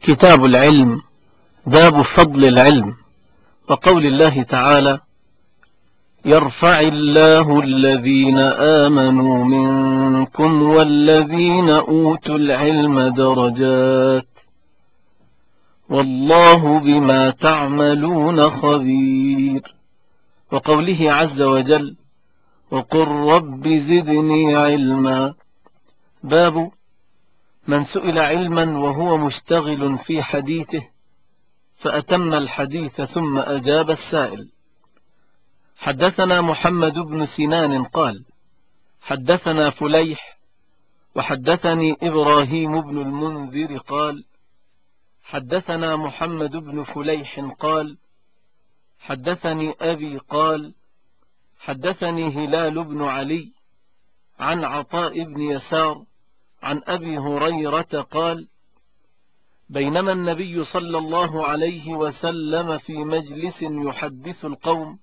كتاب العلم. باب فضل العلم، وقول الله تعالى: يرفع الله الذين آمنوا منكم والذين أوتوا العلم درجات والله بما تعملون خبير. وقوله عز وجل: وقل رب زدني علما. باب من سئل علما وهو مشتغل في حديثه فأتم الحديث ثم أجاب السائل. حدثنا محمد بن سنان قال: حدثنا فليح، وحدثني إبراهيم بن المنذر قال: حدثنا محمد بن فليح قال: حدثني أبي قال: حدثني هلال بن علي عن عطاء بن يسار عن أبي هريرة قال: بينما النبي صلى الله عليه وسلم في مجلس يحدث القوم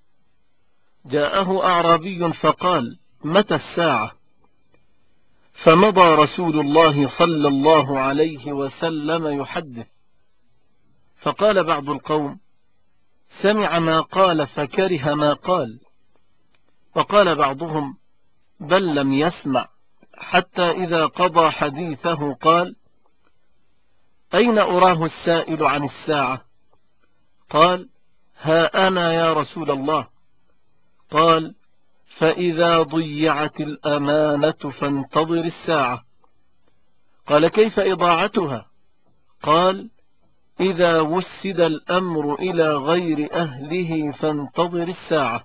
جاءه أعرابي فقال: متى الساعة؟ فمضى رسول الله صلى الله عليه وسلم يحدث، فقال بعض القوم: سمع ما قال فكره ما قال. وقال بعضهم: بل لم يسمع، حتى إذا قضى حديثه قال: أين أراه السائل عن الساعة؟ قال: ها أنا يا رسول الله. قال: فإذا ضيعت الأمانة فانتظر الساعة. قال: كيف إضاعتها؟ قال: إذا وسد الأمر إلى غير أهله فانتظر الساعة.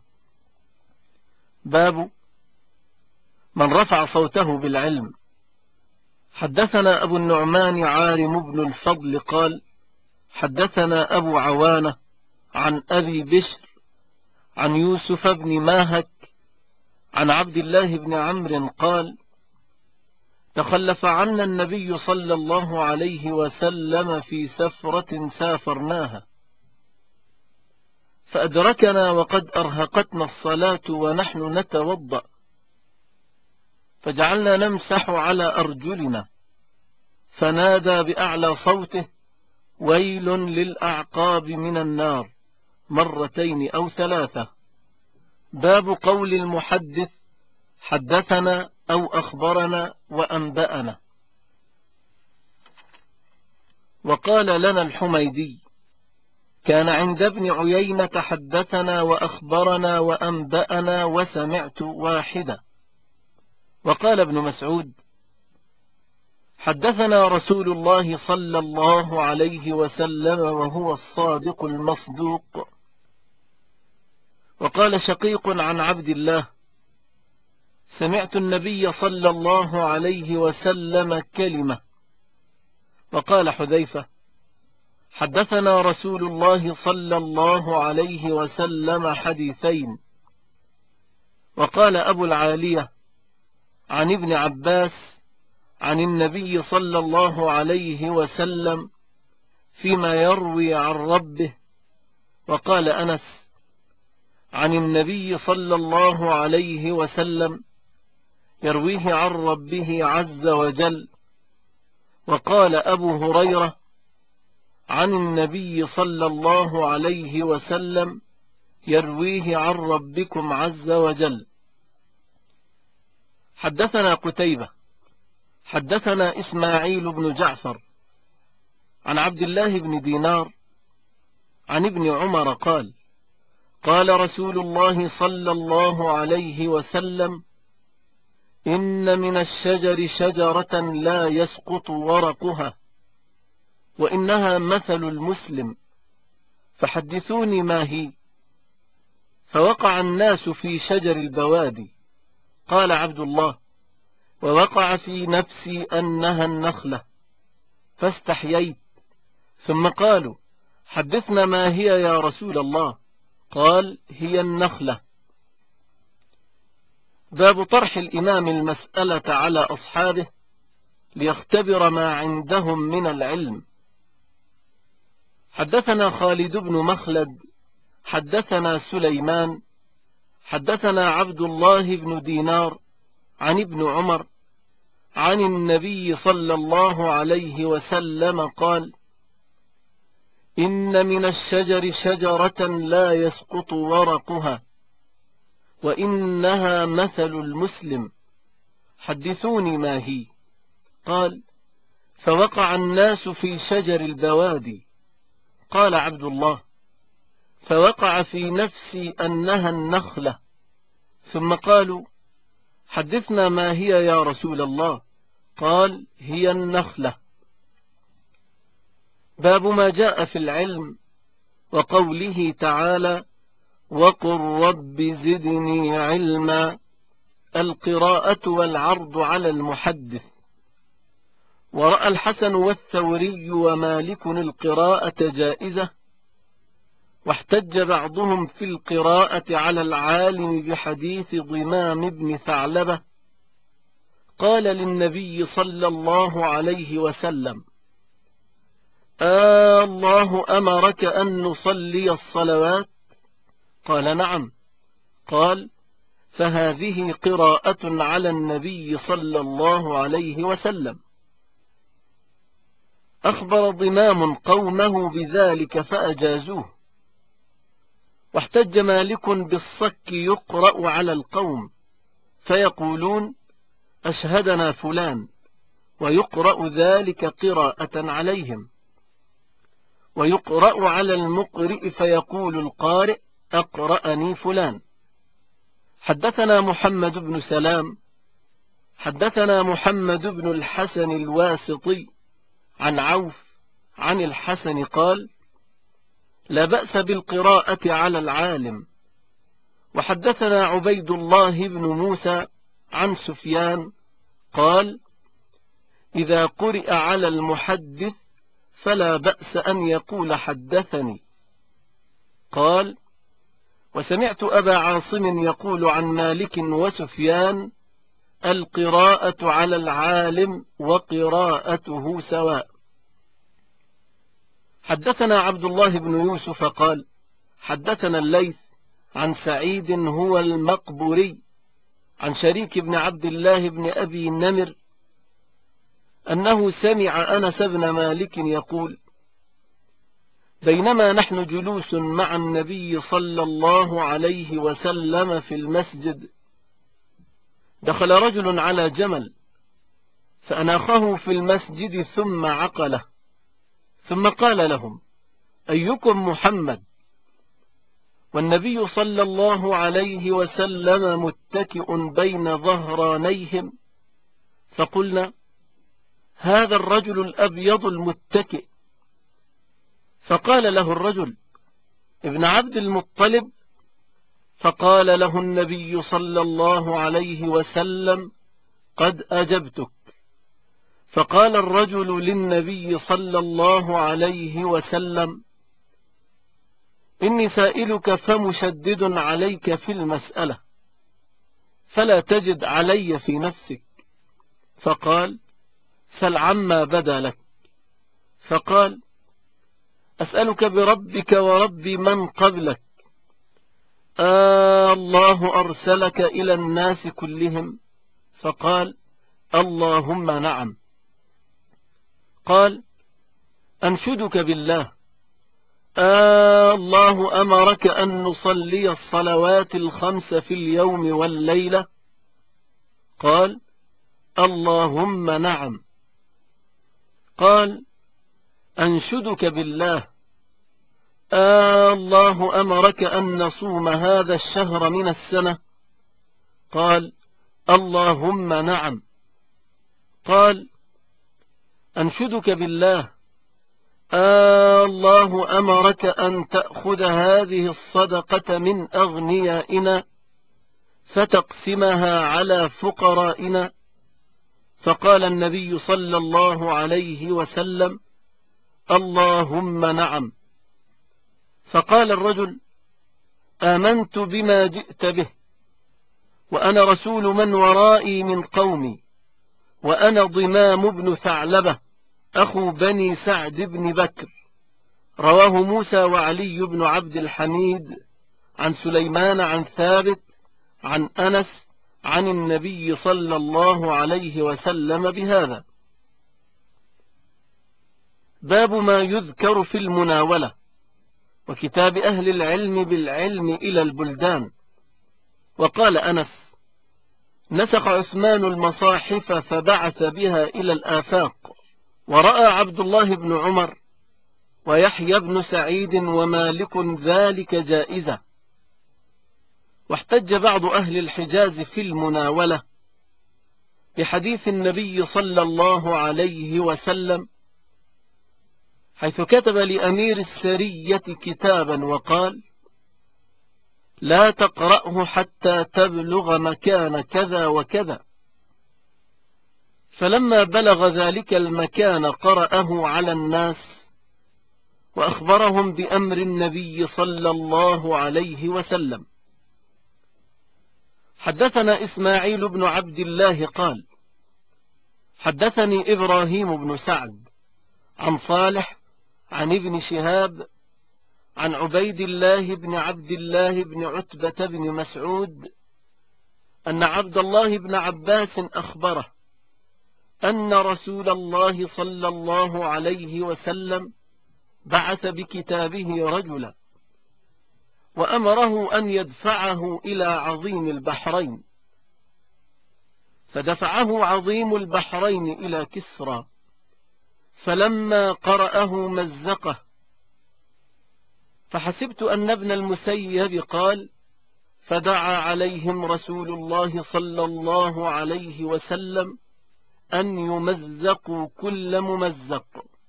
باب من رفع صوته بالعلم. حدثنا أبو النعمان عارم بن الفضل قال: حدثنا أبو عوانة عن أبي بشر عن يوسف بن ماهك عن عبد الله بن عمرو قال: تخلف عنا النبي صلى الله عليه وسلم في سفرة سافرناها، فأدركنا وقد أرهقتنا الصلاة ونحن نتوضأ، فجعلنا نمسح على أرجلنا، فنادى بأعلى صوته: ويل للأعقاب من النار، مرتين أو ثلاثة. باب قول المحدث: حدثنا أو أخبرنا وأنبأنا. وقال لنا الحميدي: كان عند ابن عيينة حدثنا وأخبرنا وأنبأنا وسمعت واحدة. وقال ابن مسعود: حدثنا رسول الله صلى الله عليه وسلم وهو الصادق المصدوق. وقال شقيق عن عبد الله: سمعت النبي صلى الله عليه وسلم كلمة. وقال حذيفة: حدثنا رسول الله صلى الله عليه وسلم حديثين. وقال أبو العالية عن ابن عباس عن النبي صلى الله عليه وسلم فيما يروي عن ربه. وقال أنس عن النبي صلى الله عليه وسلم يرويه عن ربه عز وجل. وقال أبو هريرة عن النبي صلى الله عليه وسلم يرويه عن ربكم عز وجل. حدثنا قتيبة حدثنا إسماعيل بن جعفر عن عبد الله بن دينار عن ابن عمر قال: قال رسول الله صلى الله عليه وسلم: إن من الشجر شجرة لا يسقط ورقها، وإنها مثل المسلم، فحدثوني ما هي. فوقع الناس في شجر البوادي. قال عبد الله: ووقع في نفسي أنها النخلة، فاستحييت. ثم قالوا: حدثنا ما هي يا رسول الله. قال: هي النخلة. باب طرح الإمام المسألة على أصحابه ليختبر ما عندهم من العلم. حدثنا خالد بن مخلد حدثنا سليمان حدثنا عبد الله بن دينار عن ابن عمر عن النبي صلى الله عليه وسلم قال: إن من الشجر شجرة لا يسقط ورقها وإنها مثل المسلم، حدثوني ما هي. قال: فوقع الناس في شجر البوادي. قال عبد الله: فوقع في نفسي أنها النخلة. ثم قالوا: حدثنا ما هي يا رسول الله. قال: هي النخلة. باب ما جاء في العلم وقوله تعالى: وقل رب زدني علما، القراءة والعرض على المحدث. ورأى الحسن والثوري ومالك القراءة جائزة، واحتج بعضهم في القراءة على العالم بحديث ضمام بن ثعلبة قال للنبي صلى الله عليه وسلم: الله أمرك أن نصلي الصلوات؟ قال: نعم. قال: فهذه قراءة على النبي صلى الله عليه وسلم. أخبر ضمام قومه بذلك فأجازوه. واحتج مالك بالصك يقرأ على القوم، فيقولون: أشهدنا فلان، ويقرأ ذلك قراءة عليهم. ويقرأ على المقرئ فيقول القارئ: أقرأني فلان. حدثنا محمد بن سلام حدثنا محمد بن الحسن الواسطي عن عوف عن الحسن قال: لا بأس بالقراءة على العالم. وحدثنا عبيد الله بن موسى عن سفيان قال: إذا قرئ على المحدث فلا بأس أن يقول حدثني. قال: وسمعت أبا عاصم يقول عن مالك وسفيان: القراءة على العالم وقراءته سواء. حدثنا عبد الله بن يوسف قال: حدثنا الليث عن سعيد هو المقبوري عن شريك بن عبد الله بن أبي نمر أنه سمع أنس بن مالك يقول: بينما نحن جلوس مع النبي صلى الله عليه وسلم في المسجد، دخل رجل على جمل فأناخه في المسجد ثم عقله، ثم قال لهم: أيكم محمد؟ والنبي صلى الله عليه وسلم متكئ بين ظهرانيهم، فقلنا: هذا الرجل الأبيض المتكئ. فقال له الرجل: ابن عبد المطلب. فقال له النبي صلى الله عليه وسلم: قد أجبتك. فقال الرجل للنبي صلى الله عليه وسلم: إني سائلك فمشدد عليك في المسألة، فلا تجد علي في نفسك. فقال: سل عما بدا لك. فقال: أسألك بربك ورب من قبلك، الله أرسلك إلى الناس كلهم؟ فقال: اللهم نعم. قال: أنشدك بالله، الله أمرك أن نصلي الصلوات الخمس في اليوم والليلة؟ قال: اللهم نعم. قال: أنشدك بالله، الله أمرك أن نصوم هذا الشهر من السنة؟ قال: اللهم نعم. قال: أنشدك بالله، الله أمرك أن تأخذ هذه الصدقة من أغنيائنا فتقسمها على فقرائنا؟ فقال النبي صلى الله عليه وسلم: اللهم نعم. فقال الرجل: آمنت بما جئت به، وأنا رسول من ورائي من قومي، وأنا ضمام بن ثعلبة أخو بني سعد بن بكر. رواه موسى وعلي بن عبد الحميد عن سليمان عن ثابت عن أنس عن النبي صلى الله عليه وسلم بهذا. باب ما يذكر في المناولة وكتاب أهل العلم بالعلم إلى البلدان. وقال أنس: نسخ عثمان المصاحف فبعث بها إلى الآفاق، ورأى عبد الله بن عمر ويحيى بن سعيد ومالك ذلك جائزة. واحتج بعض أهل الحجاز في المناولة بحديث النبي صلى الله عليه وسلم حيث كتب لأمير السرية كتابا وقال: لا تقرأه حتى تبلغ مكان كذا وكذا. فلما بلغ ذلك المكان قرأه على الناس وأخبرهم بأمر النبي صلى الله عليه وسلم. حدثنا إسماعيل بن عبد الله قال: حدثني إبراهيم بن سعد عن صالح عن ابن شهاب عن عبيد الله بن عبد الله بن عتبة بن مسعود أن عبد الله بن عباس أخبره أن رسول الله صلى الله عليه وسلم بعث بكتابه رجلا وأمره أن يدفعه إلى عظيم البحرين، فدفعه عظيم البحرين إلى كسرى، فلما قرأه مزقه، فحسبت أن ابن المسيب قال: فدعا عليهم رسول الله صلى الله عليه وسلم أن يمزقوا كل ممزق.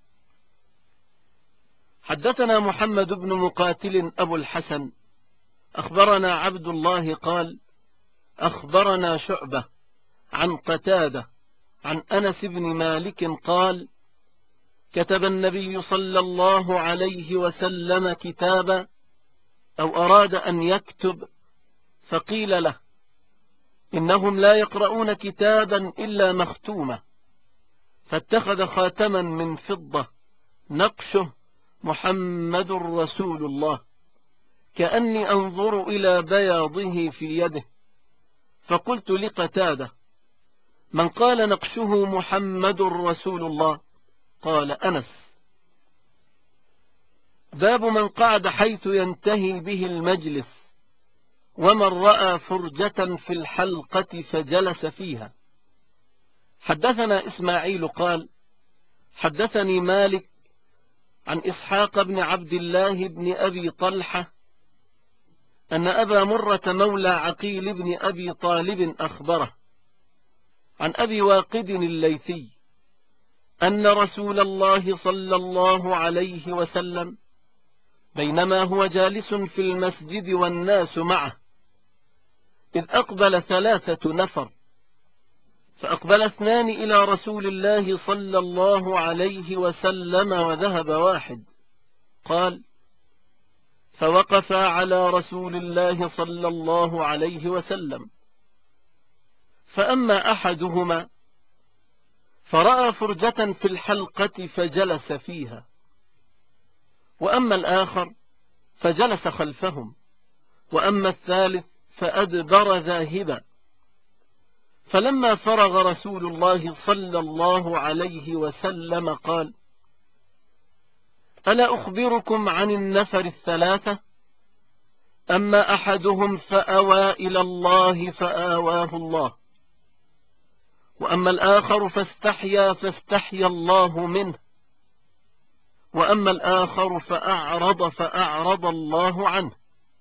حدثنا محمد بن مقاتل أبو الحسن أخبرنا عبد الله قال: أخبرنا شعبة عن قتادة عن أنس بن مالك قال: كتب النبي صلى الله عليه وسلم كتابا أو أراد أن يكتب، فقيل له: إنهم لا يقرؤون كتابا إلا مختومة، فاتخذ خاتما من فضة نقشه محمد رسول الله، كأني أنظر إلى بياضه في يده. فقلت لقتادة: من قال نقشه محمد رسول الله؟ قال أنس. باب من قعد حيث ينتهي به المجلس ومن رأى فرجة في الحلقة فجلس فيها. حدثنا إسماعيل قال: حدثني مالك عن إسحاق بن عبد الله بن أبي طلحة أن أبا مرة مولى عقيل بن أبي طالب أخبره عن أبي واقد الليثي أن رسول الله صلى الله عليه وسلم بينما هو جالس في المسجد والناس معه إذ أقبل 3 نفر، فأقبل 2 إلى رسول الله صلى الله عليه وسلم وذهب واحد. قال: فوقف على رسول الله صلى الله عليه وسلم، فأما أحدهما فرأى فرجة في الحلقة فجلس فيها، وأما الآخر فجلس خلفهم، وأما الثالث فأدبر ذاهبا. فلما فرغ رسول الله صلى الله عليه وسلم قال: ألا أخبركم عن النفر 3؟ أما أحدهم فأوى إلى الله فآواه الله، وأما الآخر فاستحيا فاستحيا الله منه، وأما الآخر فأعرض فأعرض الله عنه.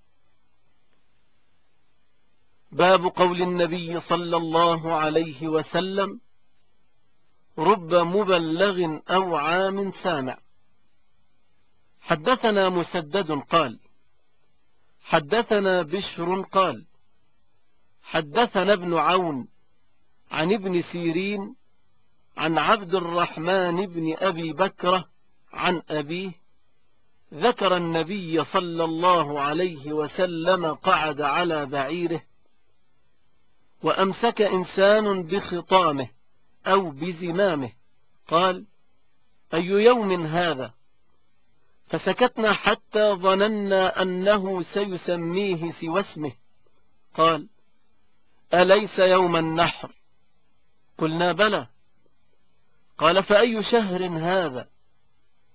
باب قول النبي صلى الله عليه وسلم: رب مبلغ أو عام سامع. حدثنا مسدد قال: حدثنا بشر قال: حدثنا ابن عون عن ابن سيرين عن عبد الرحمن بن أبي بكرة عن أبيه ذكر النبي صلى الله عليه وسلم قعد على بعيره وأمسك إنسان بخطامه أو بزمامه، قال: أي يوم هذا؟ فسكتنا حتى ظننا أنه سيسميه سوى اسمه. قال: أليس يوم النحر؟ قلنا: بلى. قال: فأي شهر هذا؟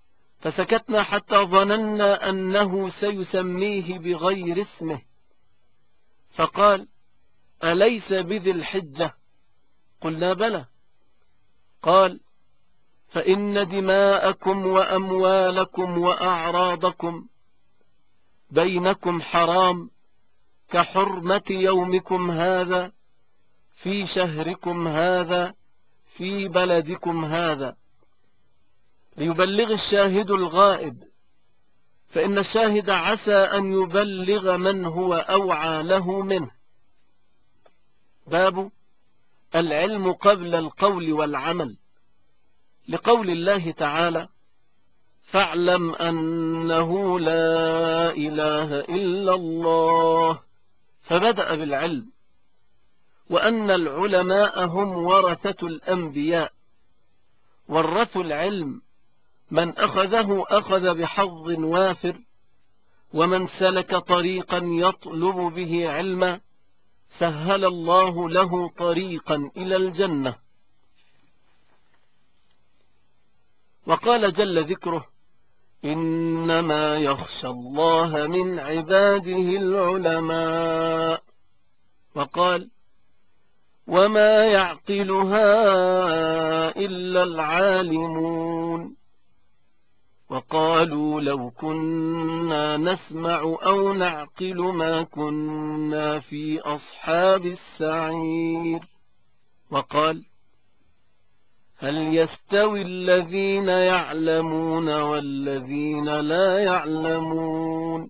فسكتنا حتى ظننا أنه سيسميه بغير اسمه، فقال: أليس بذي الحجة؟ قلنا: بلى. قال: فإن دماءكم وأموالكم وأعراضكم بينكم حرام كحرمة يومكم هذا في شهركم هذا في بلدكم هذا، ليبلغ الشاهد الغائب، فإن الشاهد عسى أن يبلغ من هو أوعى له منه. باب العلم قبل القول والعمل، لقول الله تعالى: فاعلم أنه لا إله إلا الله، فبدأ بالعلم، وأن العلماء هم ورثة الأنبياء، ورثوا العلم، من أخذه أخذ بحظ وافر، ومن سلك طريقا يطلب به علما سهل الله له طريقا إلى الجنة. وقال جل ذكره: إنما يخشى الله من عباده العلماء. وقال: وما يعقلها إلا العالمون. وقالوا لو كنا نسمع أو نعقل ما كنا في أصحاب السعير. وقال: هل يستوي الذين يعلمون والذين لا يعلمون؟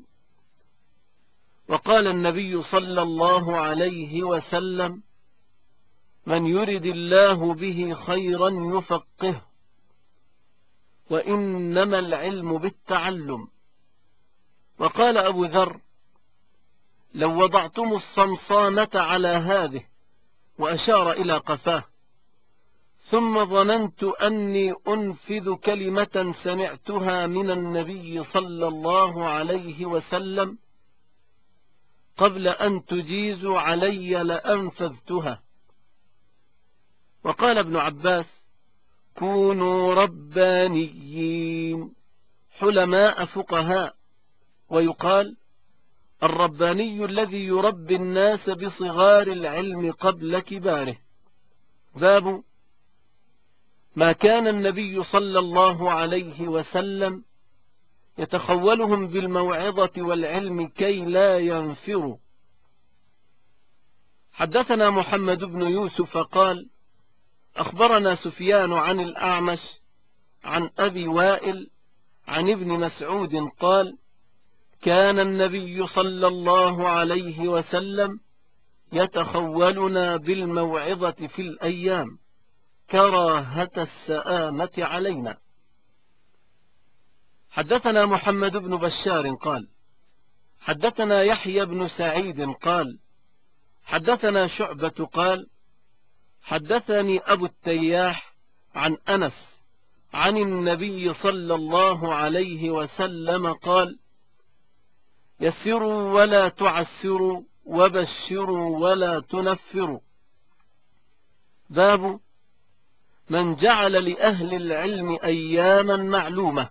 وقال النبي صلى الله عليه وسلم: من يرد الله به خيرا يفقهه، وإنما العلم بالتعلم. وقال أبو ذر: لو وضعتم الصمصامة على هذه، وأشار إلى قفاه، ثم ظننت أني أنفذ كلمة سمعتها من النبي صلى الله عليه وسلم قبل أن تجيزوا علي لأنفذتها. وقال ابن عباس: كونوا ربانيين، حلماء فقهاء. ويقال: الرباني الذي يربي الناس بصغار العلم قبل كباره. باب ما كان النبي صلى الله عليه وسلم يتخولهم بالموعظة والعلم كي لا ينفروا. حدثنا محمد بن يوسف قال: أخبرنا سفيان عن الأعمش عن أبي وائل عن ابن مسعود قال: كان النبي صلى الله عليه وسلم يتخولنا بالموعظة في الأيام كراهة السآمة علينا. حدثنا محمد بن بشار قال: حدثنا يحيى بن سعيد قال: حدثنا شعبة قال: حدثني أبو التياح عن أنس عن النبي صلى الله عليه وسلم قال: يسروا ولا تعسروا وبشروا ولا تنفروا. باب من جعل لأهل العلم أياما معلومة.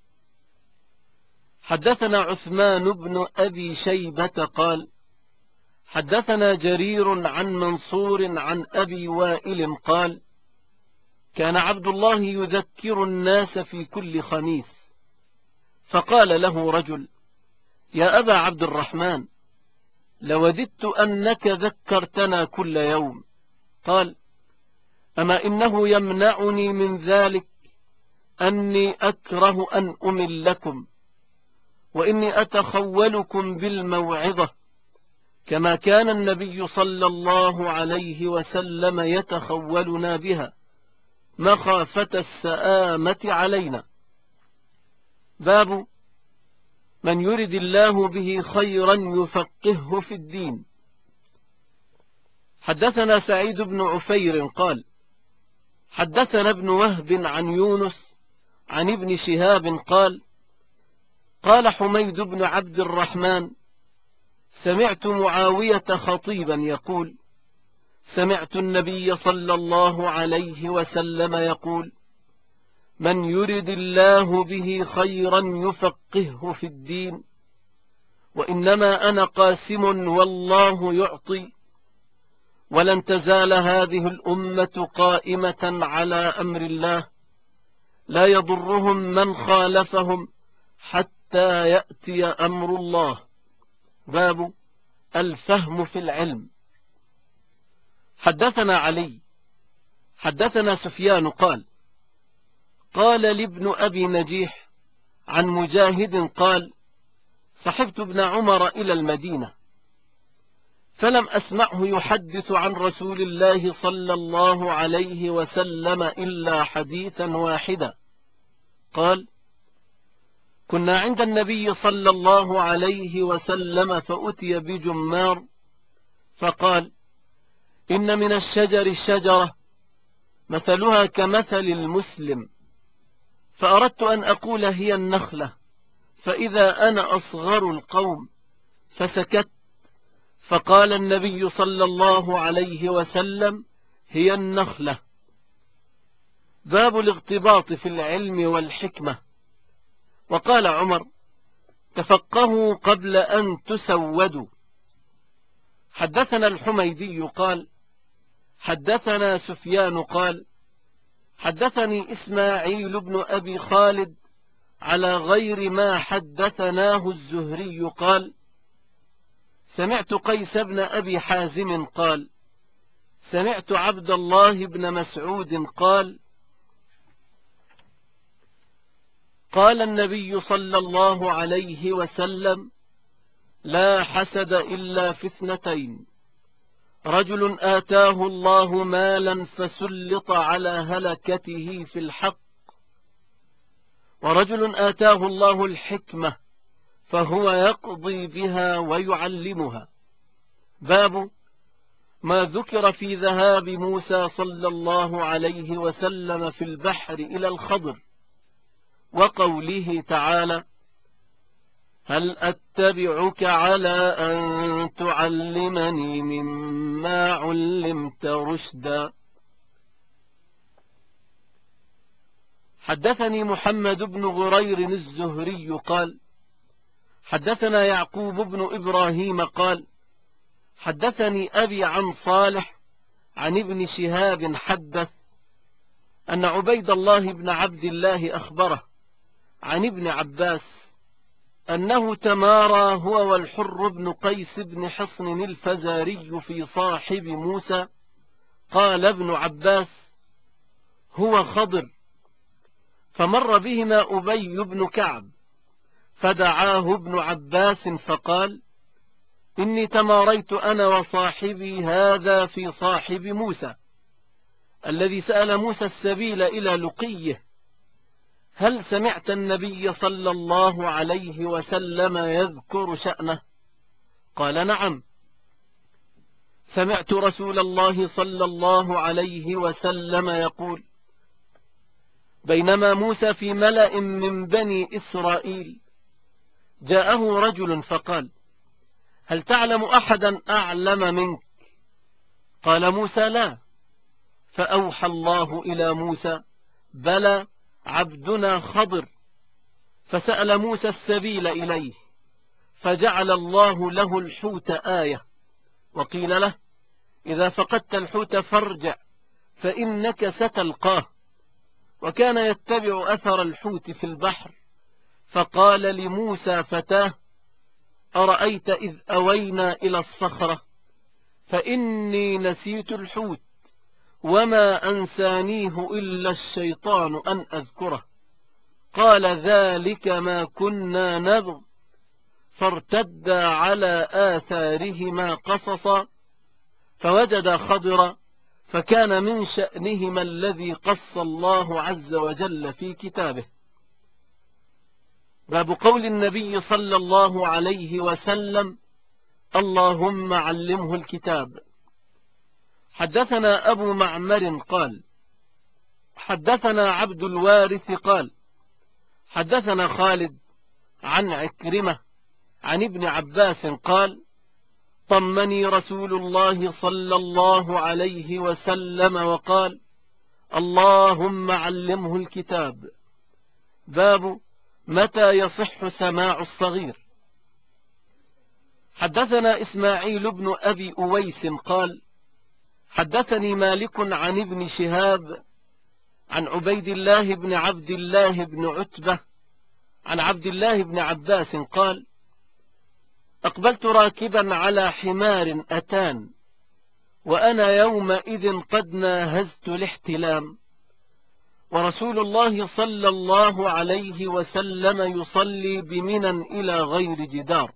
حدثنا عثمان بن أبي شيبة قال: حدثنا جرير عن منصور عن أبي وائل قال: كان عبد الله يذكر الناس في كل خميس، فقال له رجل: يا أبا عبد الرحمن، لوددت أنك ذكرتنا كل يوم. قال: أما إنه يمنعني من ذلك أني أكره أن أملكم، وإني أتخولكم بالموعظة كما كان النبي صلى الله عليه وسلم يتخولنا بها مخافة السآمة علينا. باب من يرد الله به خيرا يفقهه في الدين. حدثنا سعيد بن عفير قال: حدثنا ابن وهب عن يونس عن ابن شهاب قال: قال حميد بن عبد الرحمن: سمعت معاوية خطيبا يقول: سمعت النبي صلى الله عليه وسلم يقول: من يرد الله به خيرا يفقهه في الدين، وإنما أنا قاسم والله يعطي، ولن تزال هذه الأمة قائمة على أمر الله لا يضرهم من خالفهم حتى يأتي أمر الله. باب الفهم في العلم. حدثنا علي حدثنا سفيان قال قال لابن أبي نجيح عن مجاهد قال صحبت ابن عمر إلى المدينة فلم أسمعه يحدث عن رسول الله صلى الله عليه وسلم إلا حديثا واحدا. قال كنا عند النبي صلى الله عليه وسلم فأتي بجمار فقال إن من الشجر شجرة مثلها كمثل المسلم، فأردت أن أقول هي النخلة، فإذا أنا أصغر القوم فسكت، فقال النبي صلى الله عليه وسلم هي النخلة. باب الاغتباط في العلم والحكمة. وقال عمر تفقهوا قبل أن تسودوا. حدثنا الحميدي قال حدثنا سفيان قال حدثني إسماعيل بن أبي خالد على غير ما حدثناه الزهري قال سمعت قيس بن أبي حازم قال سمعت عبد الله بن مسعود قال قال النبي صلى الله عليه وسلم لا حسد إلا في اثنتين: رجل آتاه الله مالا فسلط على هلكته في الحق، ورجل آتاه الله الحكمة فهو يقضي بها ويعلمها. باب ما ذكر في ذهاب موسى صلى الله عليه وسلم في البحر إلى الخضر، وقوله تعالى هل أتبعك على أن تعلمني مما علمت رشدا. حدثني محمد بن غرير الزهري قال حدثنا يعقوب بن إبراهيم قال حدثني أبي عن صالح عن ابن شهاب حدث أن عبيد الله بن عبد الله أخبره عن ابن عباس أنه تمارى هو والحر بن قيس بن حصن الفزاري في صاحب موسى. قال ابن عباس هو خضر، فمر بهما أبي بن كعب فدعاه ابن عباس فقال إني تماريت أنا وصاحبي هذا في صاحب موسى الذي سأل موسى السبيل إلى لقيه، هل سمعت النبي صلى الله عليه وسلم يذكر شأنه؟ قال نعم، سمعت رسول الله صلى الله عليه وسلم يقول بينما موسى في ملأ من بني إسرائيل جاءه رجل فقال هل تعلم أحدا أعلم منك؟ قال موسى لا، فأوحى الله إلى موسى بلى عبدنا خضر، فسأل موسى السبيل إليه فجعل الله له الحوت آية، وقيل له إذا فقدت الحوت فارجع فإنك ستلقاه، وكان يتبع أثر الحوت في البحر، فقال لموسى فتاه أرأيت إذ أوينا إلى الصخرة فإني نسيت الحوت وما أنسانيه إلا الشيطان أن أذكره. قال ذلك ما كنا نبغ، فارتدا على آثارهما قصصا فوجدا خضرا، فكان من شأنهما الذي قص الله عز وجل في كتابه. باب قول النبي صلى الله عليه وسلم اللهم علمه الكتاب. حدثنا أبو معمر قال حدثنا عبد الوارث قال حدثنا خالد عن عكرمة عن ابن عباس قال طمني رسول الله صلى الله عليه وسلم وقال اللهم علمه الكتاب. باب متى يصح سماع الصغير. حدثنا إسماعيل بن أبي أويس قال حدثني مالك عن ابن شهاب عن عبيد الله بن عبد الله بن عتبة عن عبد الله بن عباس قال أقبلت راكبا على حمار أتان وأنا يومئذ قد ناهزت الاحتلام، ورسول الله صلى الله عليه وسلم يصلي بمنى إلى غير جدار،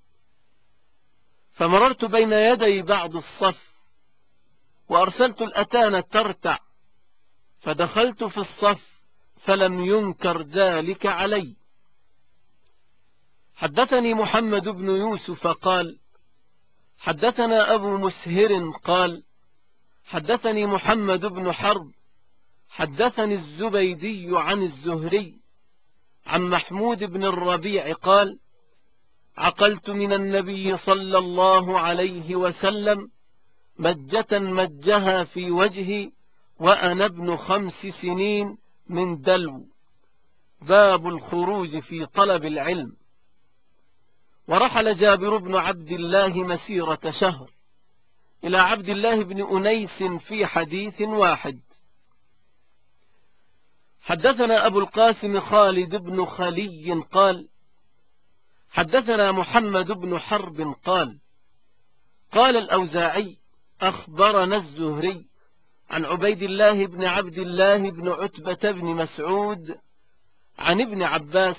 فمررت بين يدي بعض الصف وأرسلت الأتان ترتع، فدخلت في الصف فلم ينكر ذلك علي. حدثني محمد بن يوسف قال حدثنا أبو مسهر قال حدثني محمد بن حرب حدثني الزبيدي عن الزهري عن محمود بن الربيع قال عقلت من النبي صلى الله عليه وسلم مجة مجها في وجهي وأنا ابن 5 سنين من دلو. باب الخروج في طلب العلم. ورحل جابر بن عبد الله مسيرة شهر إلى عبد الله بن أنيس في حديث واحد. حدثنا أبو القاسم خالد بن خلي قال حدثنا محمد بن حرب قال قال الأوزاعي أخبرنا الزهري عن عبيد الله بن عبد الله بن عتبة بن مسعود عن ابن عباس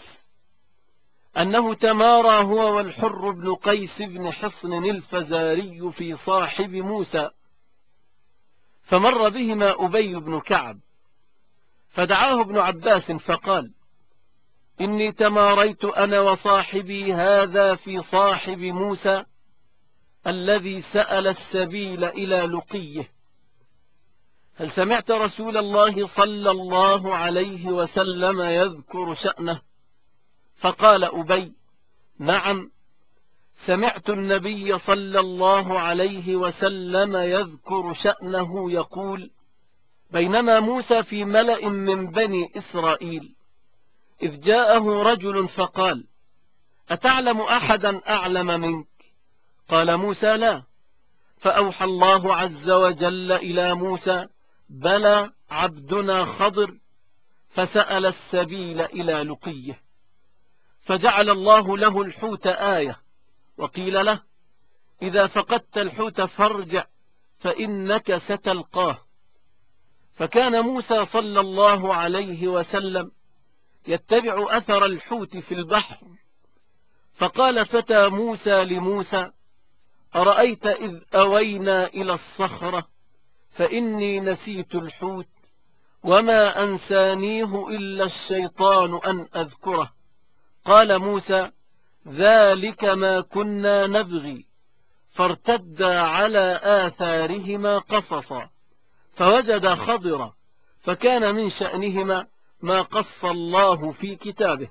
أنه تمارى هو والحر بن قيس بن حصن الفزاري في صاحب موسى، فمر بهما أبي بن كعب فدعاه ابن عباس فقال إني تماريت أنا وصاحبي هذا في صاحب موسى الذي سأل السبيل إلى لقيه، هل سمعت رسول الله صلى الله عليه وسلم يذكر شأنه؟ فقال أبي نعم، سمعت النبي صلى الله عليه وسلم يذكر شأنه يقول بينما موسى في ملأ من بني إسرائيل إذ جاءه رجل فقال أتعلم أحدا أعلم منك؟ قال موسى لا، فأوحى الله عز وجل إلى موسى بلى عبدنا خضر، فسأل السبيل إلى لقيه، فجعل الله له الحوت آية، وقيل له إذا فقدت الحوت فارجع فإنك ستلقاه. فكان موسى صلى الله عليه وسلم يتبع أثر الحوت في البحر، فقال فتى موسى لموسى أرأيت إذ أوينا إلى الصخرة فإني نسيت الحوت وما أنسانيه إلا الشيطان أن أذكره. قال موسى ذلك ما كنا نبغي، فارتدا على آثارهما قصصا فوجد خضرا، فكان من شأنهما ما قص الله في كتابه.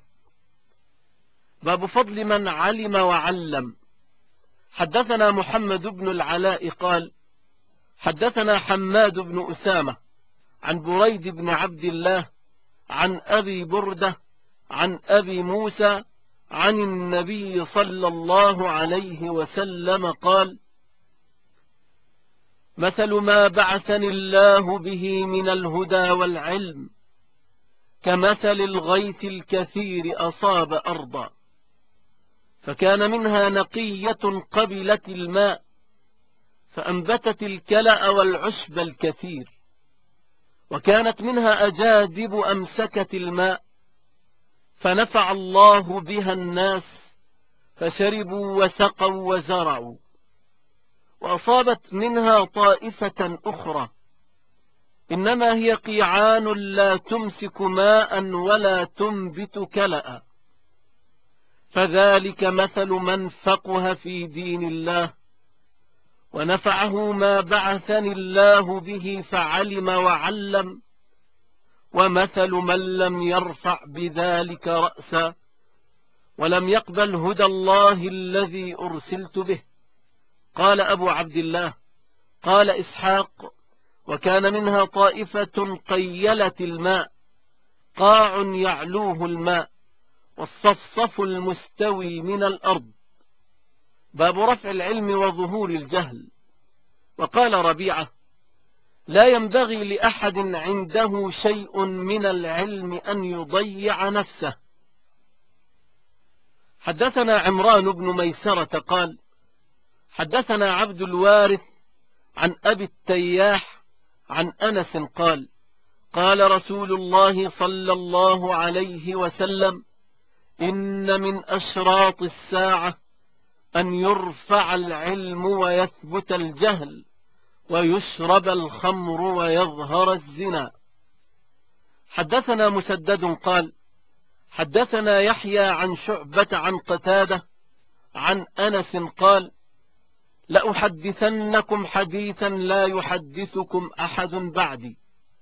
باب فضل من علم وعلم. حدثنا محمد بن العلاء قال حدثنا حماد بن أسامة عن بريد بن عبد الله عن أبي بردة عن أبي موسى عن النبي صلى الله عليه وسلم قال مثل ما بعثني الله به من الهدى والعلم كمثل الغيث الكثير أصاب أرضا، فكان منها نقية قبلت الماء فأنبتت الكلأ والعشب الكثير، وكانت منها أجادب أمسكت الماء فنفع الله بها الناس فشربوا وسقوا وزرعوا، وأصابت منها طائفة أخرى إنما هي قيعان لا تمسك ماء ولا تنبت كلأ، فذلك مثل من فقه في دين الله ونفعه ما بعثني الله به فعلم وعلم، ومثل من لم يرفع بذلك رأسا ولم يقبل هدى الله الذي أرسلت به. قال أبو عبد الله قال إسحاق وكان منها طائفة قيلة الماء، قاع يعلوه الماء، والصفصف المستوي من الأرض. باب رفع العلم وظهور الجهل. وقال ربيعة: لا ينبغي لأحد عنده شيء من العلم أن يضيع نفسه. حدثنا عمران بن ميسرة قال: حدثنا عبد الوارث عن أبي التياح عن أنس قال: قال رسول الله صلى الله عليه وسلم: إن من أشراط الساعة أن يرفع العلم ويثبت الجهل ويشرب الخمر ويظهر الزنا. حدثنا مسدد قال: حدثنا يحيى عن شعبة عن قتادة عن أنس قال: لأحدثنكم حديثا لا يحدثكم أحد بعدي.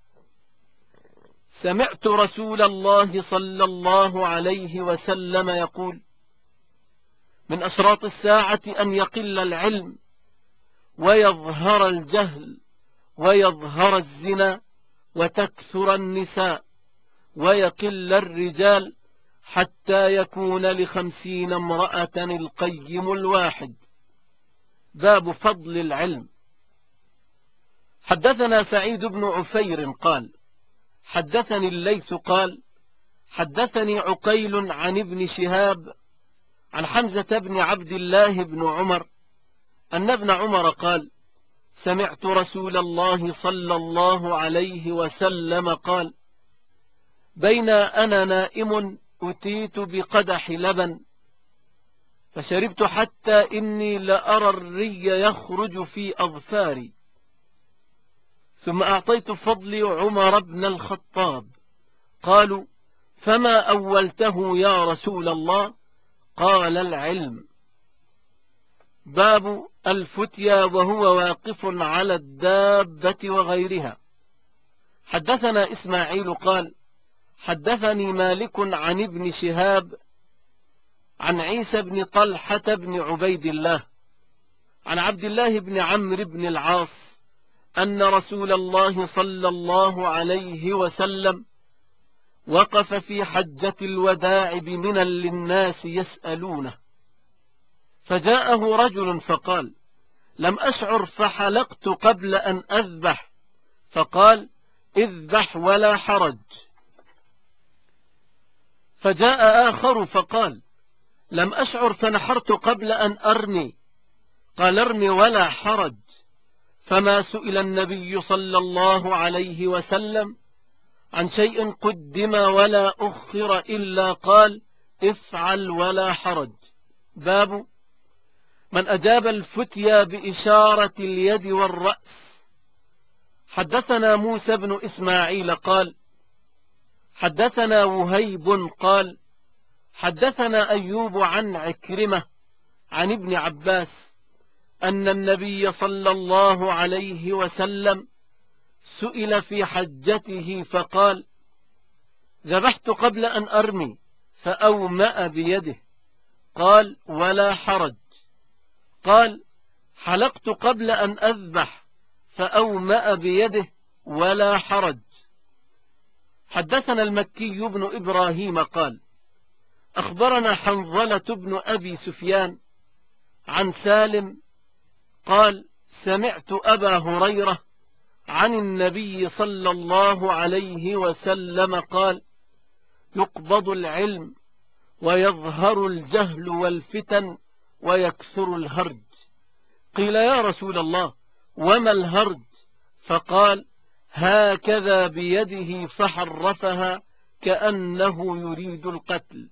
سمعت رسول الله صلى الله عليه وسلم يقول: من أشراط الساعة أن يقل العلم ويظهر الجهل ويظهر الزنا وتكثر النساء ويقل الرجال حتى يكون ل50 امرأة القيم الواحد. باب فضل العلم. حدثنا سعيد بن عفير قال: حدثني الليث قال: حدثني عقيل عن ابن شهاب عن حمزة بن عبد الله بن عمر أن ابن عمر قال: سمعت رسول الله صلى الله عليه وسلم قال: بين أنا نائم أتيت بقدح لبن فشربت حتى إني لأرى الري يخرج في أظفاري، ثم أعطيت فضلي عمر بن الخطاب. قالوا: فما أولته يا رسول الله؟ قال: العلم. باب الفتيا وهو واقف على الدابة وغيرها. حدثنا إسماعيل قال: حدثني مالك عن ابن شهاب عن عيسى بن طلحة بن عبيد الله عن عبد الله بن عمرو بن العاص أن رسول الله صلى الله عليه وسلم وقف في حجة الوداع بمنى للناس يسألونه، فجاءه رجل فقال: لم أشعر فحلقت قبل أن أذبح، فقال: اذبح ولا حرج. فجاء آخر فقال: لم أشعر فنحرت قبل أن أرمي، قال: ارمي ولا حرج. فما سئل النبي صلى الله عليه وسلم عن شيء قدم ولا أخر إلا قال: افعل ولا حرج. باب من أجاب الفتيا بإشارة اليد والرأس. حدثنا موسى بن إسماعيل قال: حدثنا وهيب قال: حدثنا أيوب عن عكرمة عن ابن عباس أن النبي صلى الله عليه وسلم سئل في حجته فقال: ذبحت قبل أن أرمي فأومأ بيده، قال: ولا حرج. قال: حلقت قبل أن أذبح فأومأ بيده، ولا حرج. حدثنا المكي بن إبراهيم قال: أخبرنا حنظلة بن أبي سفيان عن سالم قال: سمعت أبا هريرة عن النبي صلى الله عليه وسلم قال: يقبض العلم ويظهر الجهل والفتن ويكثر الهرج. قيل: يا رسول الله وما الهرج؟ فقال: هكذا بيده فحرفها كأنه يريد القتل.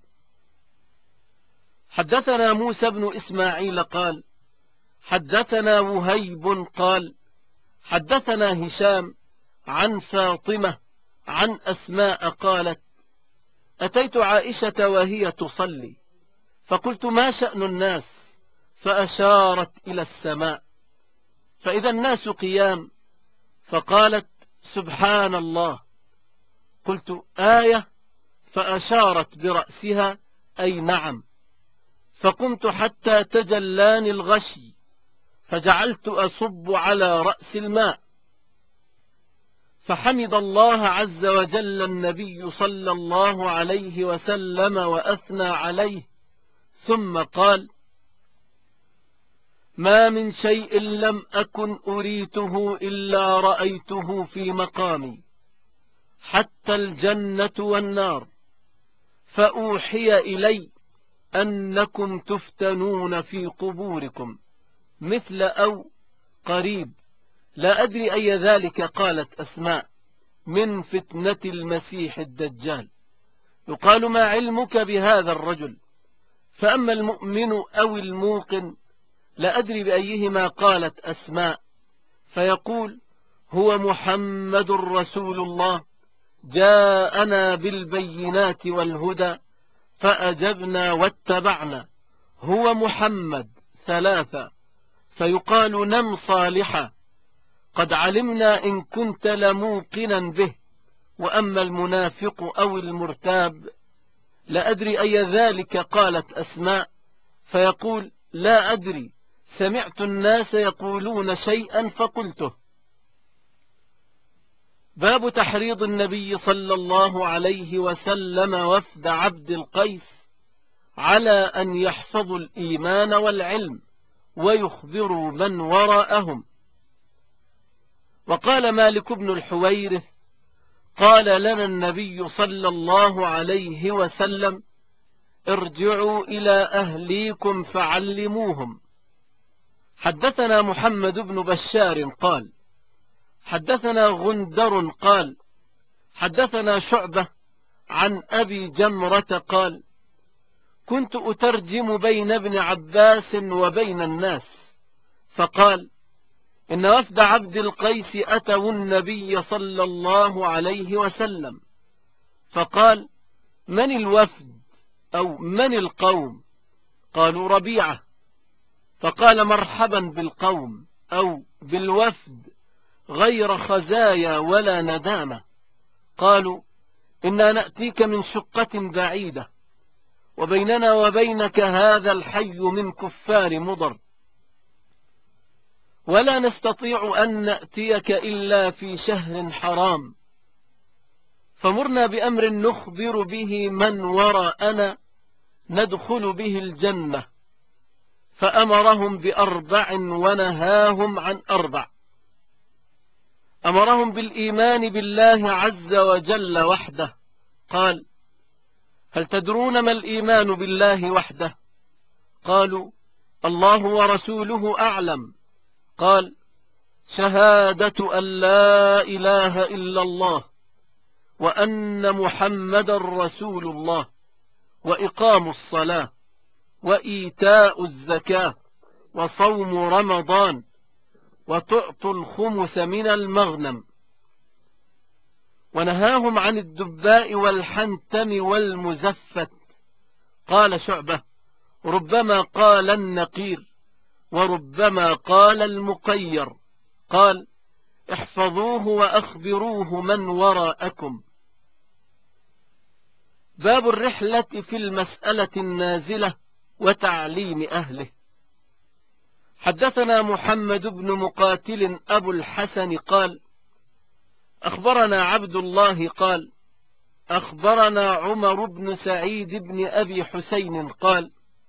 حدثنا موسى بن إسماعيل قال: حدثنا وهيب قال: حدثنا هشام عن فاطمة عن أسماء قالت: أتيت عائشة وهي تصلي فقلت: ما شأن الناس؟ فأشارت إلى السماء، فإذا الناس قيام، فقالت: سبحان الله. قلت: آية؟ فأشارت برأسها أي نعم. فقمت حتى تجلاني الغشي فجعلت أصب على رأس الماء، فحمد الله عز وجل النبي صلى الله عليه وسلم وأثنى عليه، ثم قال: ما من شيء لم أكن أريته إلا رأيته في مقامي، حتى الجنة والنار، فأوحي إلي أنكم تفتنون في قبوركم مثل أو قريب. لا أدري أي ذلك قالت أسماء من فتنة المسيح الدجال. يقال: ما علمك بهذا الرجل؟ فأما المؤمن أو الموقن لا أدري بأيهما قالت أسماء، فيقول: هو محمد رسول الله جاءنا بالبينات والهدى فأجبنا واتبعنا، هو محمد ثلاثة. فيقال: نم صالحا، قد علمنا إن كنت لموقنا به. وأما المنافق أو المرتاب لا أدري أي ذلك قالت أسماء، فيقول: لا أدري، سمعت الناس يقولون شيئا فقلته. باب تحريض النبي صلى الله عليه وسلم وفد عبد القيس على أن يحفظوا الإيمان والعلم ويخبروا من وراءهم. وقال مالك بن الحويرث: قال لنا النبي صلى الله عليه وسلم: ارجعوا إلى أهليكم فعلموهم. حدثنا محمد بن بشار قال: حدثنا غندر قال: حدثنا شعبة عن أبي جمرة قال: كنت أترجم بين ابن عباس وبين الناس، فقال: إن وفد عبد القيس أتوا النبي صلى الله عليه وسلم، فقال: من الوفد أو من القوم؟ قالوا: ربيعة. فقال: مرحبا بالقوم أو بالوفد غير خزايا ولا ندامة. قالوا: إنا نأتيك من شقة بعيدة، وبيننا وبينك هذا الحي من كفار مضر، ولا نستطيع أن نأتيك إلا في شهر حرام، فمرنا بأمر نخبر به من وراءنا ندخل به الجنة. فأمرهم ب4 ونهاهم عن 4. أمرهم بالإيمان بالله عز وجل وحده. قال: هل تدرون ما الإيمان بالله وحده؟ قالوا: الله ورسوله أعلم. قال: شهادة أن لا إله إلا الله وأن محمد رسول الله، وإقام الصلاة، وإيتاء الزكاة، وصوم رمضان، وتعطوا الخمس من المغنم. ونهاهم عن الدباء والحنتم والمزفت. قال شعبة: ربما قال النقير، وربما قال المقير. قال: احفظوه وأخبروه من وراءكم. باب الرحلة في المسألة النازلة وتعليم أهله. حدثنا محمد بن مقاتل أبو الحسن قال: أخبرنا عبد الله قال: أخبرنا عمر بن سعيد بن أبي حسين قال: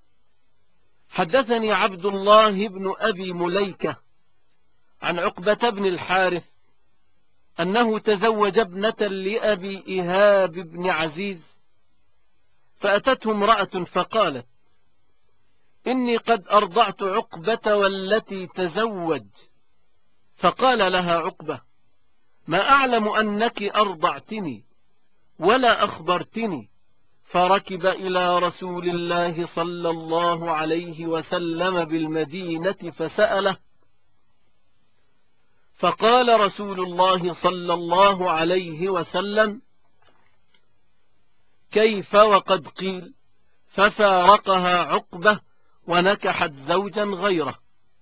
حدثني عبد الله بن أبي مليكة عن عقبة بن الحارث أنه تزوج ابنة لأبي إيهاب بن عزيز، فأتته امرأة فقالت: إني قد أرضعت عقبة والتي تزوج. فقال لها عقبة: ما أعلم أنك أرضعتني ولا أخبرتني. فركب إلى رسول الله صلى الله عليه وسلم بالمدينة فسأله، فقال رسول الله صلى الله عليه وسلم: كيف وقد قيل؟ ففارقها عقبة ونكحت زوجا غيره.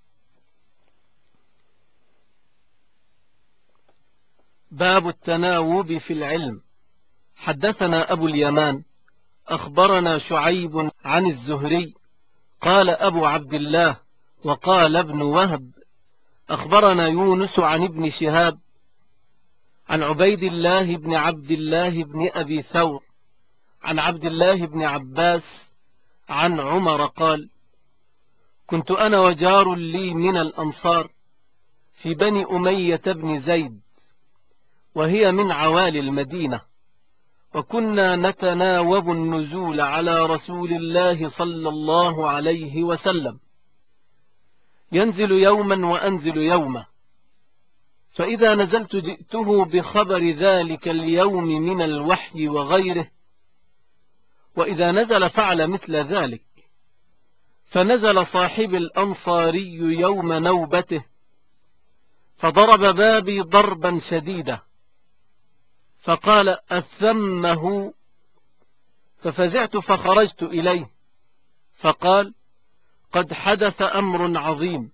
باب التناوب في العلم. حدثنا أبو اليمان أخبرنا شعيب عن الزهري قال أبو عبد الله وقال ابن وهب أخبرنا يونس عن ابن شهاب عن عبيد الله بن عبد الله بن أبي ثور عن عبد الله بن عباس عن عمر قال: كنت أنا وجار لي من الأنصار في بني أمية بن زيد، وهي من عوالي المدينة، وكنا نتناوب النزول على رسول الله صلى الله عليه وسلم، ينزل يوما وأنزل يوما، فإذا نزلت جئته بخبر ذلك اليوم من الوحي وغيره، وإذا نزل فعل مثل ذلك. فنزل صاحب الأنصاري يوم نوبته فضرب بابي ضربا شديدا، فقال: أثمه؟ ففزعت فخرجت إليه، فقال: قد حدث أمر عظيم.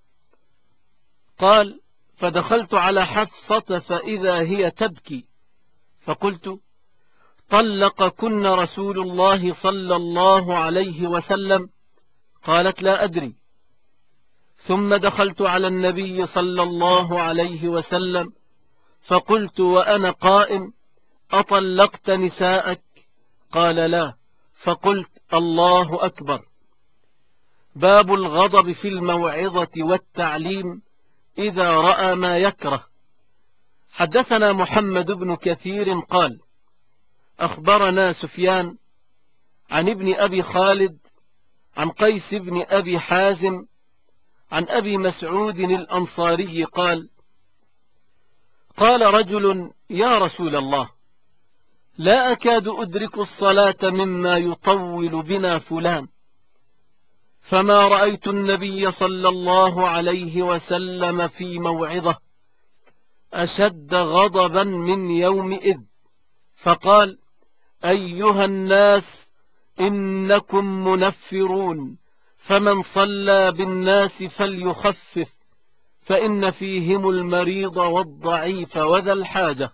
قال: فدخلت على حفصة فإذا هي تبكي، فقلت: طلقكن رسول الله صلى الله عليه وسلم؟ قالت: لا أدري. ثم دخلت على النبي صلى الله عليه وسلم فقلت وأنا قائم: أطلقت نساءك؟ قال: لا. فقلت: الله أكبر. باب الغضب في الموعظة والتعليم إذا رأى ما يكره. حدثنا محمد بن كثير قال: أخبرنا سفيان عن ابن أبي خالد عن قيس بن أبي حازم عن أبي مسعود الأنصاري قال: قال رجل: يا رسول الله، لا أكاد أدرك الصلاة مما يطول بنا فلان، فما رأيت النبي صلى الله عليه وسلم في موعظة أشد غضبا من يومئذ، فقال: أيها الناس، إنكم منفرون، فمن صلى بالناس فليخفف، فإن فيهم المريض والضعيف وذا الحاجة.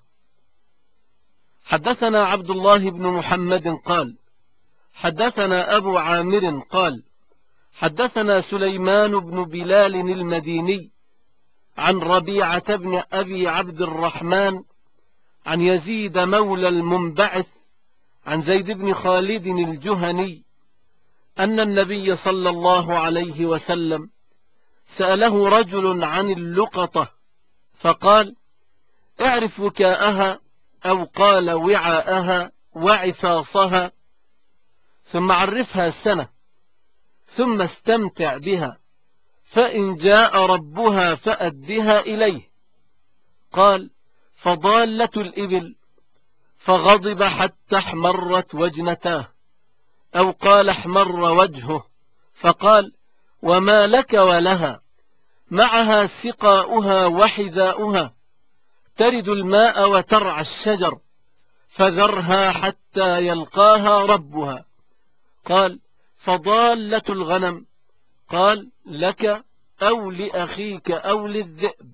حدثنا عبد الله بن محمد قال: حدثنا أبو عامر قال: حدثنا سليمان بن بلال المديني عن ربيعة بن أبي عبد الرحمن عن يزيد مولى المنبعث عن زيد بن خالد الجهني أن النبي صلى الله عليه وسلم سأله رجل عن اللقطة، فقال: اعرف وكاءها، أو قال وعاءها وعفاصها، ثم عرفها سنة، ثم استمتع بها، فإن جاء ربها فأدها إليه. قال: فضالة الإبل، فغضب حتى احمرت وجنتاه، أو قال احمر وجهه، فقال: وما لك ولها؟ معها سقاؤها وحذاؤها، ترد الماء وترعى الشجر، فذرها حتى يلقاها ربها. قال: فضالة الغنم؟ قال: لك أو لأخيك أو للذئب.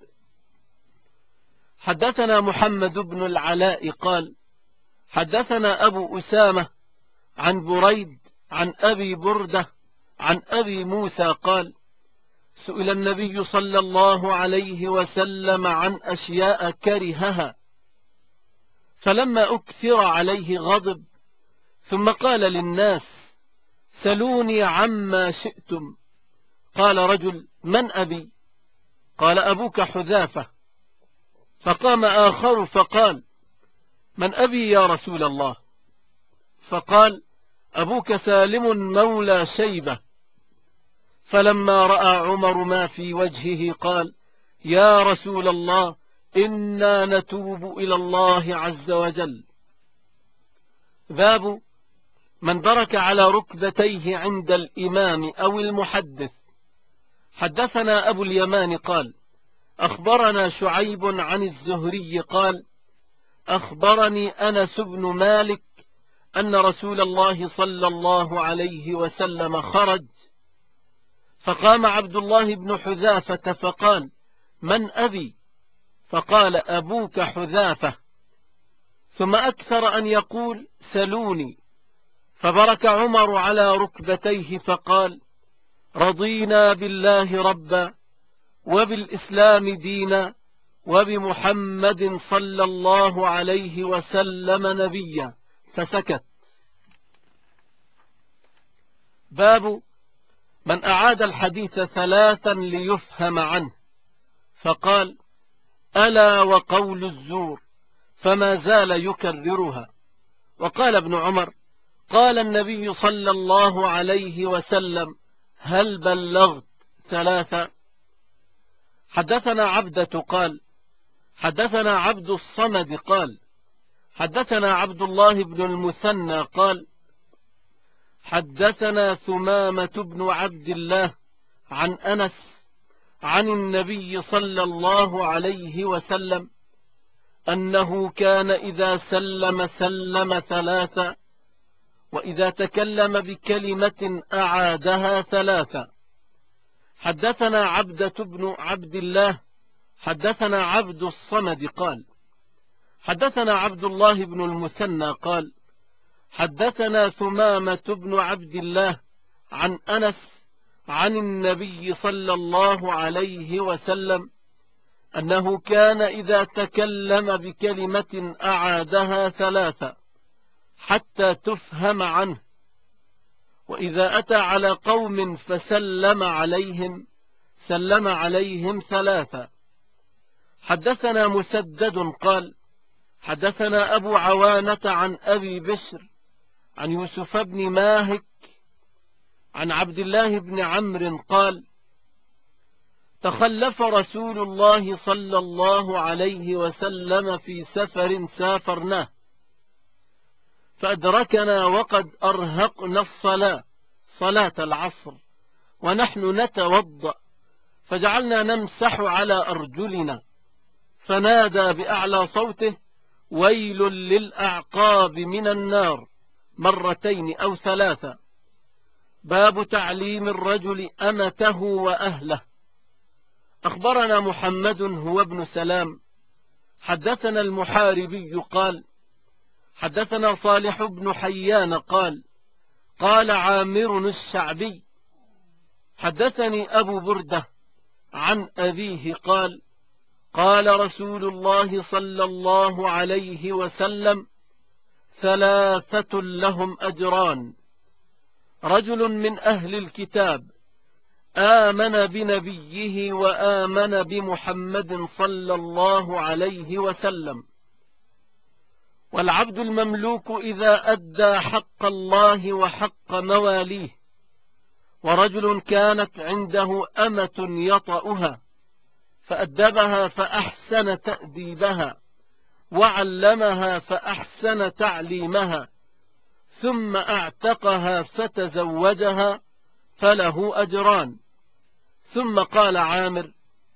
حدثنا محمد بن العلاء قال: حدثنا أبو أسامة عن بريد عن أبي بردة عن أبي موسى قال: سئل النبي صلى الله عليه وسلم عن أشياء كرهها، فلما أكثر عليه غضب، ثم قال للناس: سلوني عما شئتم. قال رجل: من أبي؟ قال: أبوك حذافة. فقام آخر فقال: من أبي يا رسول الله؟ فقال: أبوك سالم مولى شيبة. فلما رأى عمر ما في وجهه قال: يا رسول الله، إنا نتوب إلى الله عز وجل. باب من برك على ركبتيه عند الإمام أو المحدث. حدثنا أبو اليمان قال: أخبرنا شعيب عن الزهري قال: أخبرني أنس بن مالك أن رسول الله صلى الله عليه وسلم خرج، فقام عبد الله بن حذافة فقال: من أبي؟ فقال: أبوك حذافة. ثم أكثر أن يقول: سلوني. فبرك عمر على ركبتيه فقال: رضينا بالله ربا وبالإسلام دينا وبمحمد صلى الله عليه وسلم نبيا، فسكت. باب من أعاد الحديث ثلاثا ليفهم عنه، فقال: ألا وقول الزور، فما زال يكررها. وقال ابن عمر: قال النبي صلى الله عليه وسلم: هل بلغت؟ ثلاثة. حدثنا عبدة قال: حدثنا عبد الصمد قال: حدثنا عبد الله بن المثنى قال: حدثنا ثمامة بن عبد الله عن أنس عن النبي صلى الله عليه وسلم أنه كان إذا سلم سلم ثلاثا، وإذا تكلم بكلمة أعادها ثلاثا. حدثنا عبدة بن عبد الله حدثنا عبد الصمد قال: حدثنا عبد الله بن المثنى قال: حدثنا ثمامة بن عبد الله عن أنس عن النبي صلى الله عليه وسلم أنه كان إذا تكلم بكلمة أعادها ثلاثة حتى تفهم عنه، وإذا أتى على قوم فسلم عليهم سلم عليهم ثلاثة. حدثنا مسدد قال: حدثنا أبو عوانة عن أبي بشر عن يوسف بن ماهك عن عبد الله بن عمرو قال: تخلف رسول الله صلى الله عليه وسلم في سفر سافرناه، فأدركنا وقد أرهقنا صلاة العصر ونحن نتوضأ، فجعلنا نمسح على أرجلنا، فنادى بأعلى صوته: ويل للأعقاب من النار، مرتين أو ثلاثة. باب تعليم الرجل أمته وأهله. أخبرنا محمد هو ابن سلام حدثنا المحاربي قال: حدثنا صالح بن حيان قال: قال عامر الشعبي: حدثني أبو بردة عن أبيه قال: قال رسول الله صلى الله عليه وسلم: ثلاثة لهم أجران: رجل من أهل الكتاب آمن بنبيه وآمن بمحمد صلى الله عليه وسلم، والعبد المملوك إذا أدى حق الله وحق مواليه، ورجل كانت عنده أمة يطأها فأدبها فأحسن تأديبها وعلمها فأحسن تعليمها، ثم أعتقها فتزوجها، فله أجران. ثم قال عامر: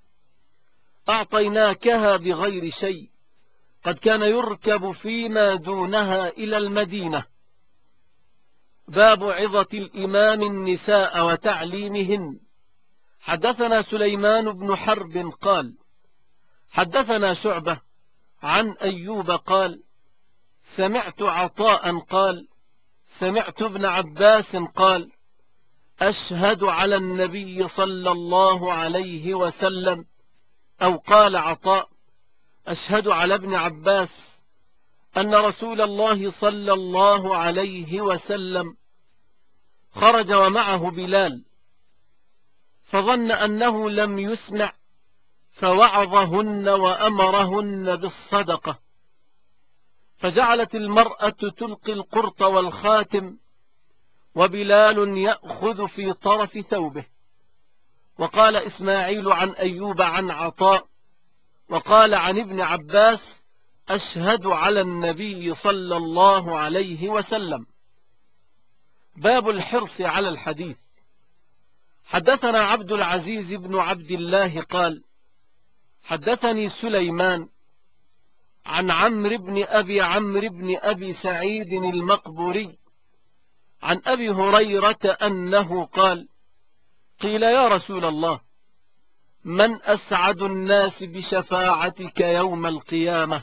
أعطيناكها بغير شيء، قد كان يركب فيما دونها إلى المدينة. باب عظة الإمام النساء وتعليمهن. حدثنا سليمان بن حرب قال: حدثنا شعبة عن أيوب قال: سمعت عطاء قال: سمعت ابن عباس قال: أشهد على النبي صلى الله عليه وسلم، أو قال عطاء: أشهد على ابن عباس أن رسول الله صلى الله عليه وسلم خرج ومعه بلال، فظن أنه لم يسمع فوعظهن وأمرهن بالصدقة، فجعلت المرأة تلقي القرط والخاتم، وبلال يأخذ في طرف ثوبه. وقال إسماعيل عن أيوب عن عطاء وقال عن ابن عباس: أشهد على النبي صلى الله عليه وسلم. باب الحرص على الحديث. حدثنا عبد العزيز بن عبد الله قال: حدثني سليمان عن عمرو بن أبي سعيد المقبوري عن أبي هريرة أنه قال: قيل يا رسول الله، من أسعد الناس بشفاعتك يوم القيامة؟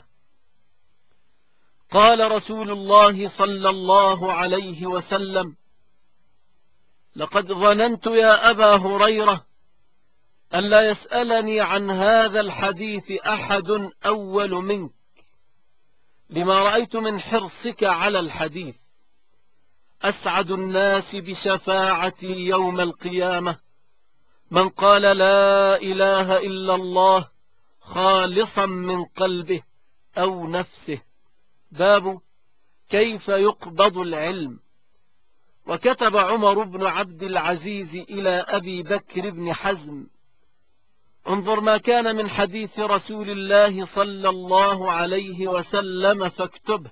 قال رسول الله صلى الله عليه وسلم: لقد ظننت يا أبا هريرة ألا يسألني عن هذا الحديث أحد أول منك، لما رأيت من حرصك على الحديث. أسعد الناس بشفاعتي يوم القيامة من قال لا إله إلا الله خالصا من قلبه أو نفسه. باب كيف يقبض العلم. وكتب عمر بن عبد العزيز إلى أبي بكر بن حزم: انظر ما كان من حديث رسول الله صلى الله عليه وسلم فاكتبه،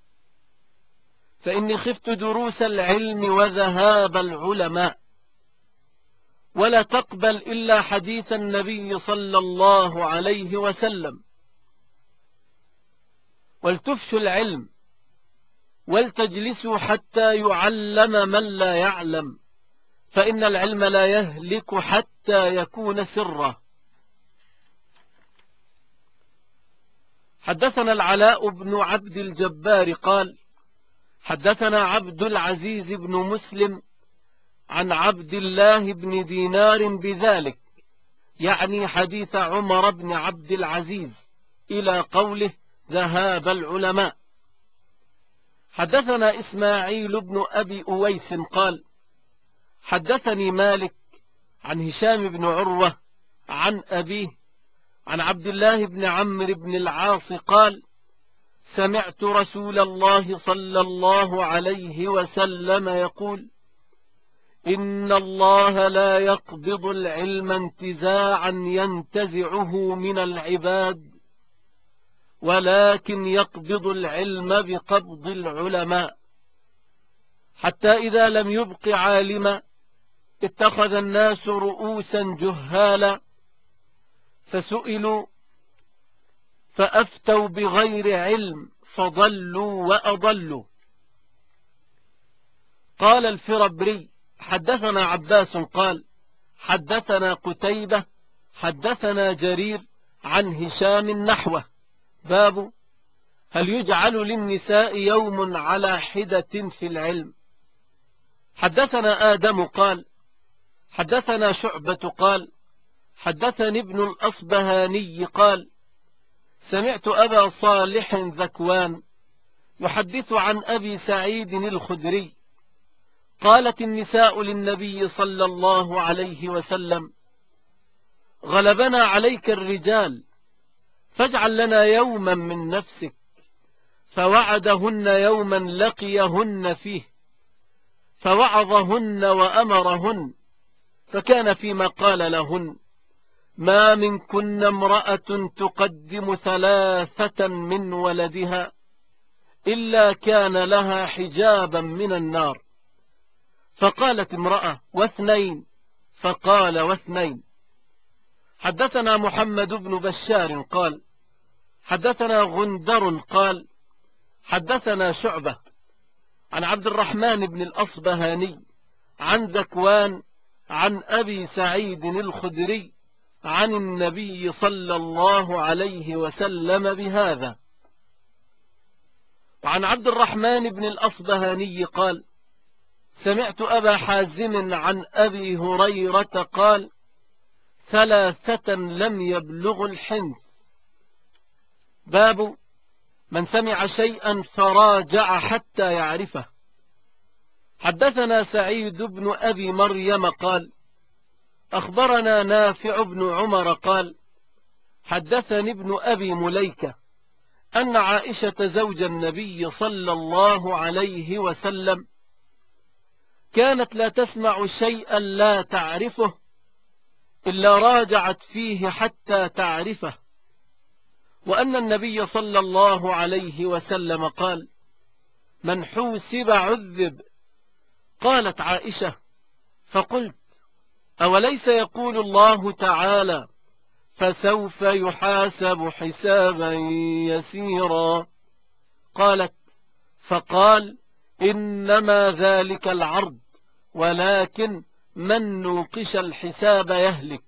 فإني خفت دروس العلم وذهاب العلماء، ولا تقبل إلا حديث النبي صلى الله عليه وسلم. ولتفشوا العلم ولتجلسوا حتى يعلم من لا يعلم، فإن العلم لا يهلك حتى يكون سرا. حدثنا العلاء بن عبد الجبار قال حدثنا عبد العزيز بن مسلم عن عبد الله بن دينار بذلك، يعني حديث عمر بن عبد العزيز، إلى قوله ذهاب العلماء. حدثنا إسماعيل بن أبي أويس قال حدثني مالك عن هشام بن عروة عن أبيه عن عبد الله بن عمرو بن العاص قال سمعت رسول الله صلى الله عليه وسلم يقول إن الله لا يقبض العلم انتزاعا ينتزعه من العباد، ولكن يقبض العلم بقبض العلماء، حتى إذا لم يبق عالما اتخذ الناس رؤوسا جهالا فسئلوا فأفتوا بغير علم فضلوا وأضلوا. قال الفربري حدثنا عباس قال حدثنا قتيبة حدثنا جرير عن هشام نحوه. باب هل يجعل للنساء يوم على حدة في العلم. حدثنا آدم قال حدثنا شعبة قال حدثني ابن الأصبهاني قال سمعت أبا صالح ذكوان يحدث عن أبي سعيد الخدري قالت النساء للنبي صلى الله عليه وسلم غلبنا عليك الرجال فاجعل لنا يوما من نفسك، فوعدهن يوما لقيهن فيه فوعظهن وأمرهن، فكان فيما قال لهن ما منكن امرأة تقدم 3 من ولدها إلا كان لها حجابا من النار. فقالت امرأة 2، فقال 2. حدثنا محمد بن بشار قال حدثنا غندر قال حدثنا شعبة عن عبد الرحمن بن الأصبهاني عن ذكوان عن أبي سعيد الخدري عن النبي صلى الله عليه وسلم بهذا. وعن عبد الرحمن بن الأصبهاني قال سمعت أبا حازم عن أبي هريرة قال 3 لم يبلغوا الحنث. باب من سمع شيئا فراجع حتى يعرفه. حدثنا سعيد بن أبي مريم قال أخبرنا نافع بن عمر قال حدثني ابن أبي مليكة أن عائشة زوج النبي صلى الله عليه وسلم كانت لا تسمع شيئا لا تعرفه إلا راجعت فيه حتى تعرفه، وأن النبي صلى الله عليه وسلم قال من حوسب عذب. قالت عائشة فقلت أوليس يقول الله تعالى فسوف يحاسب حسابا يسيرا؟ قالت فقال إنما ذلك العرض، ولكن من نوقش الحساب يهلك.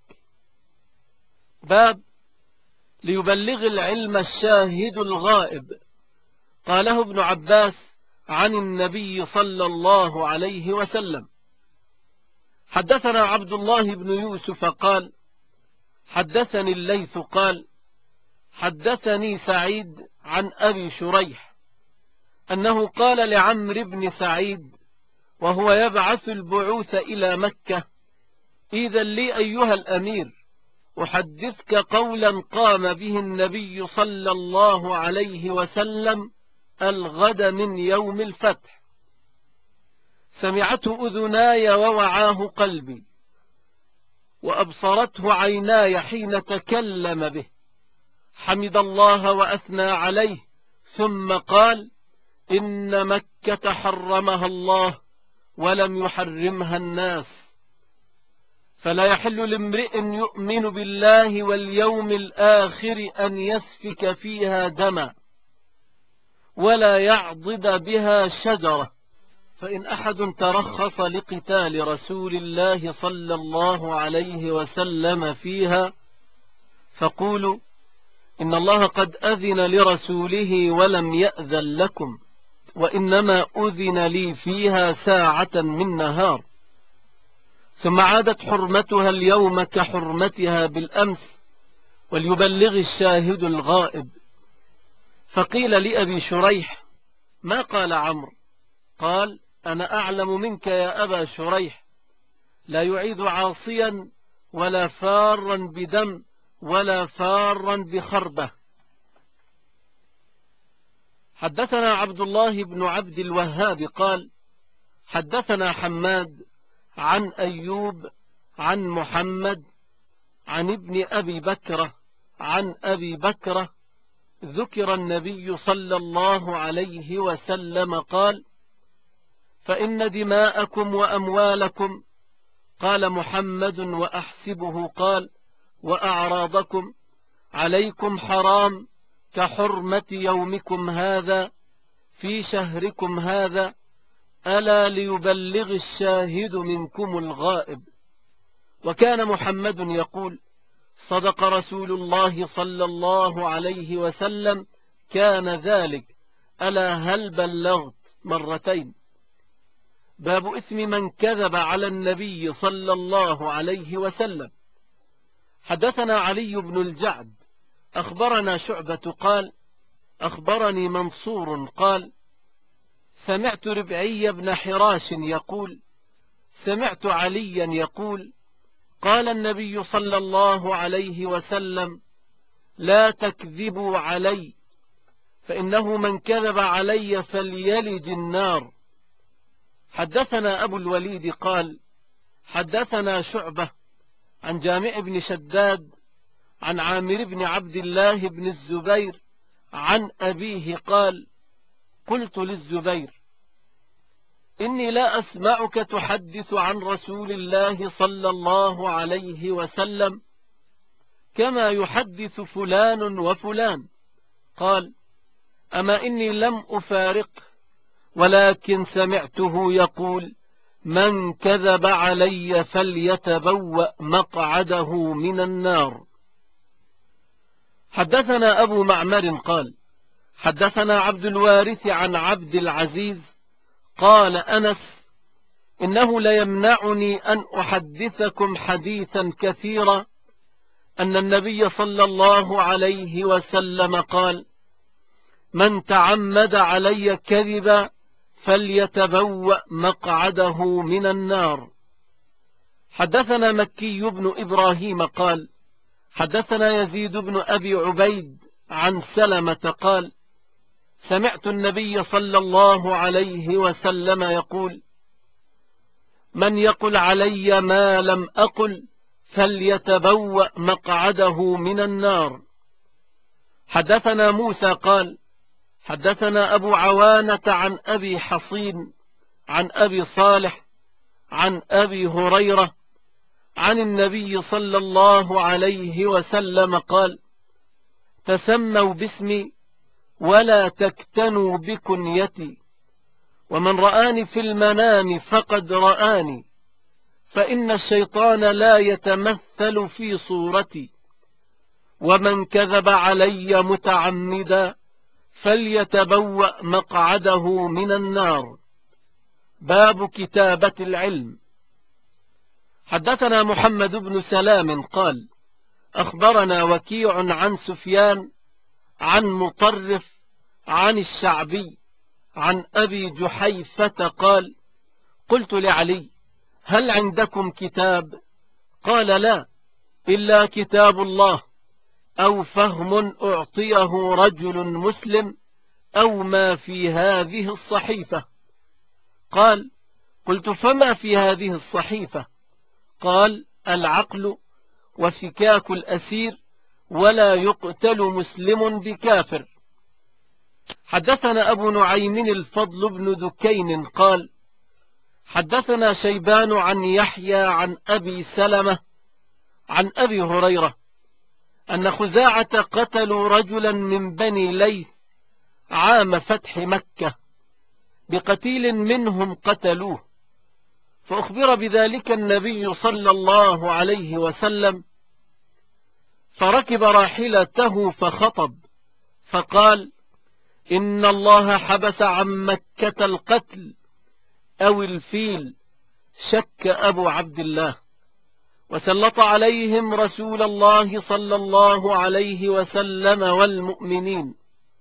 باب ليبلغ العلم الشاهد الغائب. قاله ابن عباس عن النبي صلى الله عليه وسلم. حدثنا عبد الله بن يوسف قال حدثني الليث قال حدثني سعيد عن أبي شريح أنه قال لعمرو بن سعيد وهو يبعث البعوث إلى مكة: إذا لي أيها الأمير أحدثك قولا قام به النبي صلى الله عليه وسلم الغد من يوم الفتح، سمعته أذناي ووعاه قلبي وأبصرته عيناي حين تكلم به، حمد الله وأثنى عليه، ثم قال: إن مكة حرمها الله ولم يحرمها الناس، فلا يحل لامرئ يؤمن بالله واليوم الآخر أن يسفك فيها دما ولا يعضد بها شجرة، فإن أحد ترخص لقتال رسول الله صلى الله عليه وسلم فيها فقولوا: إن الله قد أذن لرسوله ولم يأذن لكم، وإنما أذن لي فيها ساعة من نهار، ثم عادت حرمتها اليوم كحرمتها بالأمس، وليبلغ الشاهد الغائب. فقيل لأبي شريح: ما قال عمرو؟ قال: أنا أعلم منك يا أبا شريح، لا يعيد عاصيا ولا فارا بدم ولا فارا بخربة. حدثنا عبد الله بن عبد الوهاب قال حدثنا حماد عن أيوب عن محمد عن ابن أبي بكرة عن أبي بكرة ذكر النبي صلى الله عليه وسلم قال: فإن دماءكم وأموالكم، قال محمد وأحسبه قال: وأعراضكم عليكم حرام كحرمة يومكم هذا في شهركم هذا، ألا ليبلغ الشاهد منكم الغائب. وكان محمد يقول: صدق رسول الله صلى الله عليه وسلم كان ذلك، ألا هل بلغت مرتين. باب إثم من كذب على النبي صلى الله عليه وسلم. حدثنا علي بن الجعد أخبرنا شعبة قال أخبرني منصور قال: سمعت ربعي بن حراش يقول: سمعت عليا يقول: قال النبي صلى الله عليه وسلم: لا تكذبوا علي، فإنه من كذب علي فليلج النار. حدثنا أبو الوليد قال حدثنا شعبة عن جامع بن شداد عن عامر بن عبد الله بن الزبير عن أبيه قال: قلت للزبير: إني لا أسمعك تحدث عن رسول الله صلى الله عليه وسلم كما يحدث فلان وفلان. قال: أما إني لم أفارقه، ولكن سمعته يقول: من كذب علي فليتبوأ مقعده من النار. حدثنا أبو معمر قال حدثنا عبد الوارث عن عبد العزيز قال أنس: إنه ليمنعني أن أحدثكم حديثا كثيرا أن النبي صلى الله عليه وسلم قال: من تعمد علي كذبا فليتبوأ مقعده من النار. حدثنا مكي بن إبراهيم قال حدثنا يزيد بن أبي عبيد عن سلمة قال: سمعت النبي صلى الله عليه وسلم يقول: من يقل علي ما لم أقل فليتبوأ مقعده من النار. حدثنا موسى قال حدثنا أبو عوانة عن أبي حصين عن أبي صالح عن أبي هريرة عن النبي صلى الله عليه وسلم قال: تسموا باسمي ولا تكتنوا بكنيتي، ومن رآني في المنام فقد رآني، فإن الشيطان لا يتمثل في صورتي، ومن كذب علي متعمدا فليتبوأ مقعده من النار. باب كتابة العلم. حدثنا محمد بن سلام قال أخبرنا وكيع عن سفيان عن مطرف عن الشعبي عن أبي جحيفة قال: قلت لعلي: هل عندكم كتاب؟ قال: لا، إلا كتاب الله، أو فهم أعطيه رجل مسلم، أو ما في هذه الصحيفة. قال: قلت: فما في هذه الصحيفة؟ قال: العقل وفكاك الأسير، ولا يقتل مسلم بكافر. حدثنا أبو نعيم الفضل بن دكين قال: حدثنا شيبان عن يحيى عن أبي سلمة عن أبي هريرة أن خزاعة قتلوا رجلا من بني ليث عام فتح مكة، بقتيل منهم قتلوه، فأخبر بذلك النبي صلى الله عليه وسلم، فركب راحلته فخطب فقال: إن الله حبس عن مكة القتل أو الفيل، شك أبو عبد الله، وسلط عليهم رسول الله صلى الله عليه وسلم والمؤمنين،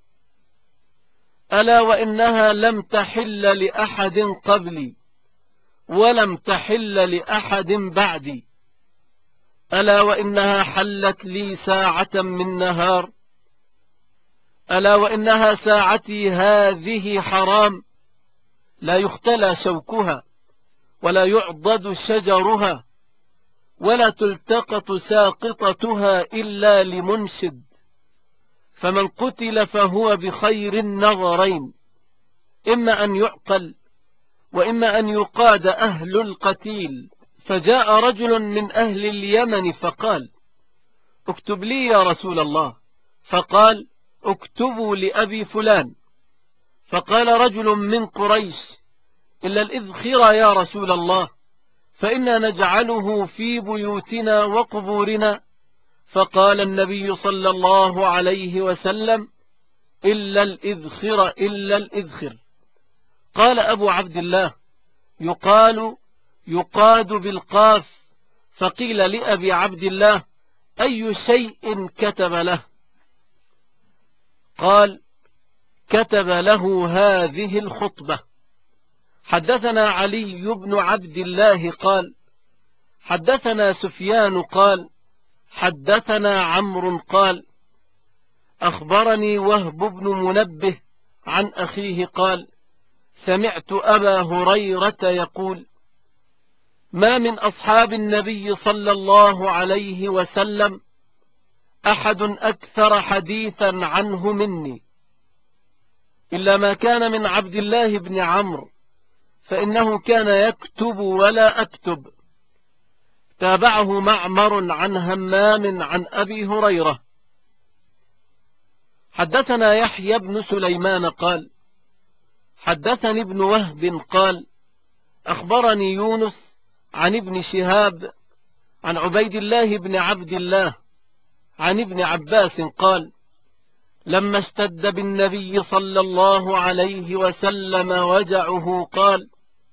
ألا وإنها لم تحل لأحد قبلي ولم تحل لأحد بعدي، ألا وإنها حلت لي ساعة من نهار، ألا وإنها ساعتي هذه حرام، لا يختلى شوكها ولا يعضد شجرها ولا تلتقط ساقطتها إلا لمنشد، فمن قتل فهو بخير النظرين، إما أن يعقل وإما أن يقاد أهل القتيل. فجاء رجل من أهل اليمن فقال: اكتب لي يا رسول الله. فقال: اكتبوا لأبي فلان. فقال رجل من قريش: إلا الإذخر يا رسول الله، فإنا نجعله في بيوتنا وقبورنا. فقال النبي صلى الله عليه وسلم: إلا الإذخر إلا الإذخر. قال أبو عبد الله: يقاد بالقاف. فقيل لأبي عبد الله: أي شيء كتب له؟ قال: كتب له هذه الخطبة. حدثنا علي بن عبد الله قال: حدثنا سفيان قال: حدثنا عمرو قال: أخبرني وهب بن منبه عن أخيه قال: سمعت أبا هريرة يقول: ما من أصحاب النبي صلى الله عليه وسلم أحد أكثر حديثا عنه مني، إلا ما كان من عبد الله بن عمرو، فإنه كان يكتب ولا أكتب. تابعه معمر عن همام عن أبي هريرة. حدثنا يحيى بن سليمان قال: حدثني ابن وهب قال: أخبرني يونس عن ابن شهاب عن عبيد الله بن عبد الله عن ابن عباس قال: لما اشتد بالنبي صلى الله عليه وسلم وجعه قال: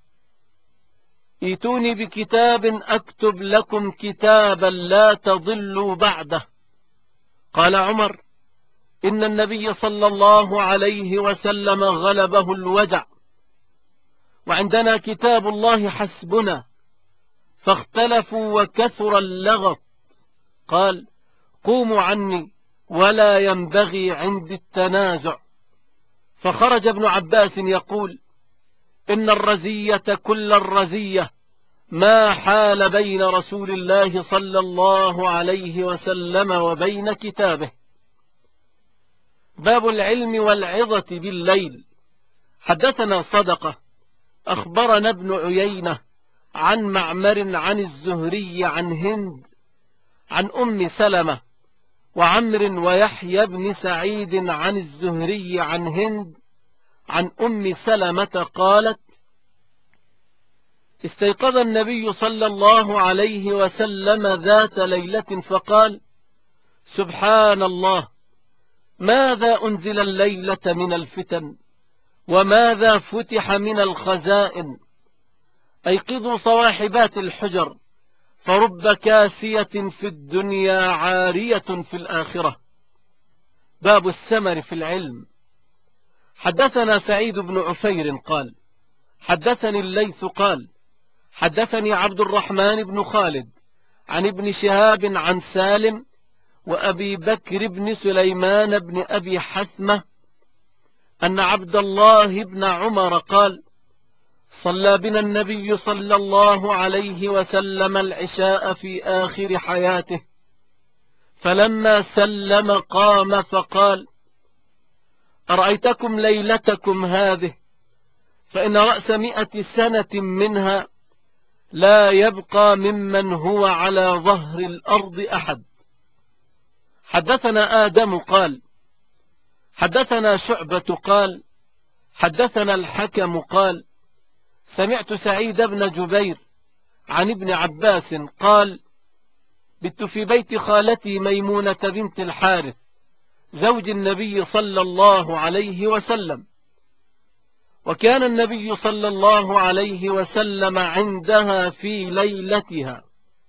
ائتوني بكتاب أكتب لكم كتابا لا تضلوا بعده. قال عمر: إن النبي صلى الله عليه وسلم غلبه الوجع، وعندنا كتاب الله حسبنا، فاختلفوا وكثر اللغط. قال: قوموا عني، ولا ينبغي عندي التنازع. فخرج ابن عباس يقول: إن الرزية كل الرزية ما حال بين رسول الله صلى الله عليه وسلم وبين كتابه. باب العلم والعظة بالليل. حدثنا صدقة أخبرنا ابن عيينة عن معمر عن الزهري عن هند عن أم سلمة وعمر ويحيى بن سعيد عن الزهري عن هند عن أم سلمة قالت: استيقظ النبي صلى الله عليه وسلم ذات ليلة فقال: سبحان الله، ماذا أنزل الليلة من الفتن، وماذا فتح من الخزائن. أيقظوا صواحبات الحجر، فرب كاسية في الدنيا عارية في الآخرة. باب الثمر في العلم. حدثنا سعيد بن عفير قال حدثني الليث قال حدثني عبد الرحمن بن خالد عن ابن شهاب عن سالم وأبي بكر بن سليمان بن أبي حثمة أن عبد الله بن عمر قال صلى بنا النبي صلى الله عليه وسلم العشاء في آخر حياته، فلما سلم قام فقال أرأيتكم ليلتكم هذه، فإن رأس 100 سنة منها لا يبقى ممن هو على ظهر الأرض أحد. حدثنا آدم قال حدثنا شعبة قال حدثنا الحكم قال سمعت سعيد بن جبير عن ابن عباس قال بت في بيت خالتي ميمونة بنت الحارث زوج النبي صلى الله عليه وسلم، وكان النبي صلى الله عليه وسلم عندها في ليلتها،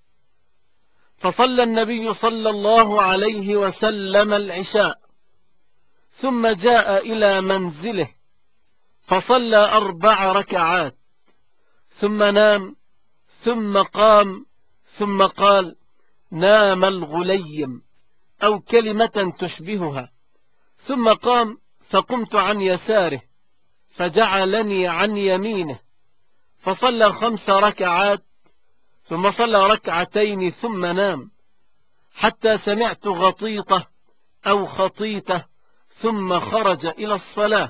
فصلى النبي صلى الله عليه وسلم العشاء ثم جاء إلى منزله فصلى 4 ركعات ثم نام ثم قام ثم قال نام الغليم أو كلمة تشبهها، ثم قام فقمت عن يساره فجعلني عن يمينه فصلى 5 ركعات ثم صلى 2 ركعتين ثم نام حتى سمعت غطيطة أو خطيطة ثم خرج إلى الصلاة.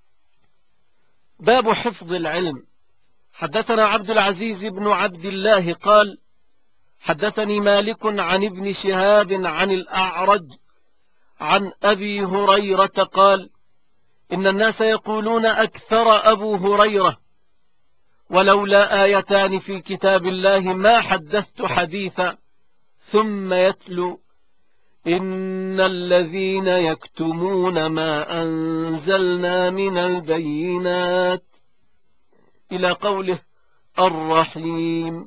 باب حفظ العلم. حدثنا عبد العزيز بن عبد الله قال حدثني مالك عن ابن شهاب عن الأعرج عن أبي هريرة قال إن الناس يقولون أكثر أبو هريرة، ولولا آيتان في كتاب الله ما حدثت حديثا، ثم يتلو إن الذين يكتمون ما أنزلنا من البينات إلى قوله الرحيم.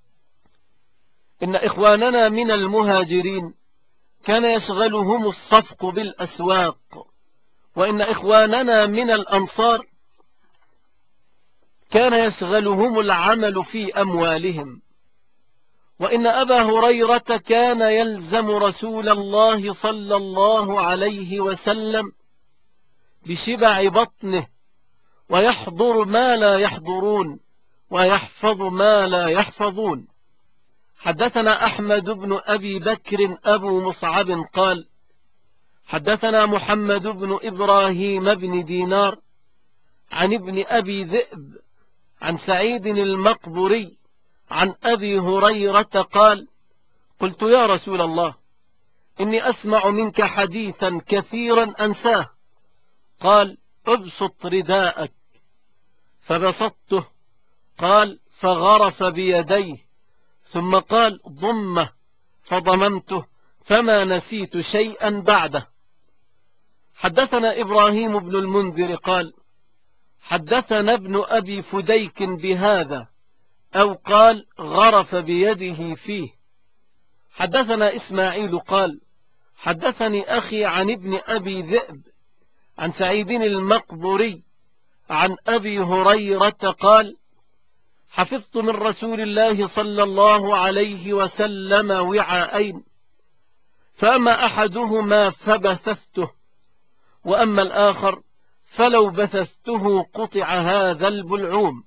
إن إخواننا من المهاجرين كان يشغلهم الصفق بالأسواق، وإن إخواننا من الأنصار كان يشغلهم العمل في أموالهم، وإن أبا هريرة كان يلزم رسول الله صلى الله عليه وسلم بشبع بطنه، ويحضر ما لا يحضرون ويحفظ ما لا يحفظون. حدثنا أحمد بن أبي بكر أبو مصعب قال حدثنا محمد بن إبراهيم بن دينار عن ابن أبي ذئب عن سعيد المقبري عن أبي هريرة قال قلت يا رسول الله إني أسمع منك حديثا كثيرا أنساه، قال ابسط رداءك، فبسطته، قال فغرف بيديه، ثم قال ضمه، فضممته، فما نسيت شيئا بعده. حدثنا إبراهيم بن المنذر قال حدثنا ابن أبي فديك بهذا، أو قال غرف بيده فيه. حدثنا إسماعيل قال حدثني أخي عن ابن أبي ذئب عن سعيد المقبري عن أبي هريرة قال حفظت من رسول الله صلى الله عليه وسلم وعاءين، فأما أحدهما فبثثته، وأما الآخر فلو بثثته قطع هذا البلعوم.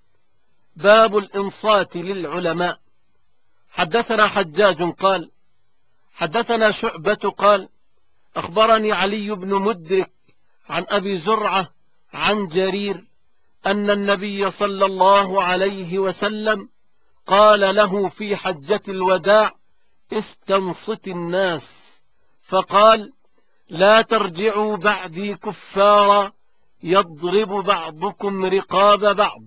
باب الإنصات للعلماء. حدثنا حجاج قال حدثنا شعبة قال أخبرني علي بن مدرك عن أبي زرعة عن جرير أن النبي صلى الله عليه وسلم قال له في حجة الوداع استنصت الناس، فقال لا ترجعوا بعدي كفارا يضرب بعضكم رقاب بعض.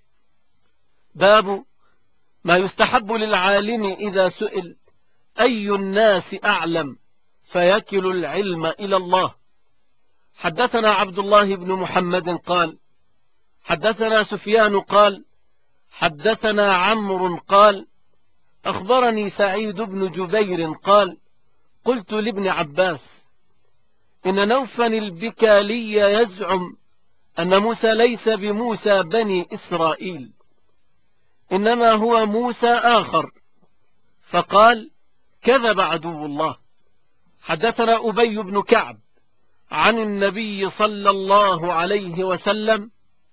باب ما يستحب للعالم إذا سئل أي الناس أعلم فيكل العلم إلى الله. حدثنا عبد الله بن محمد قال حدثنا سفيان قال حدثنا عمرو قال أخبرني سعيد بن جبير قال: قلت لابن عباس: إن نوفا البكالي يزعم أن موسى ليس بموسى بني إسرائيل، إنما هو موسى آخر. فقال: كذب عدو الله. حدثنا أبي بن كعب عن النبي صلى الله عليه وسلم: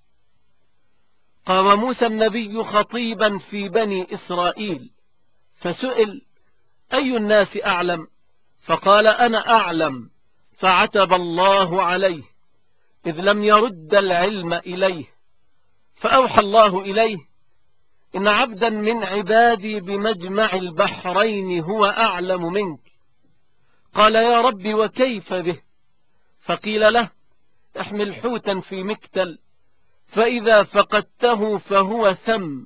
قام موسى النبي خطيبا في بني إسرائيل، فسئل: أي الناس أعلم؟ فقال: أنا أعلم. فعتب الله عليه إذ لم يرد العلم إليه، فأوحى الله إليه: إن عبدا من عبادي بمجمع البحرين هو أعلم منك. قال: يا رب وكيف به؟ فقيل له: احمل حوتا في مكتل، فإذا فقدته فهو ثم.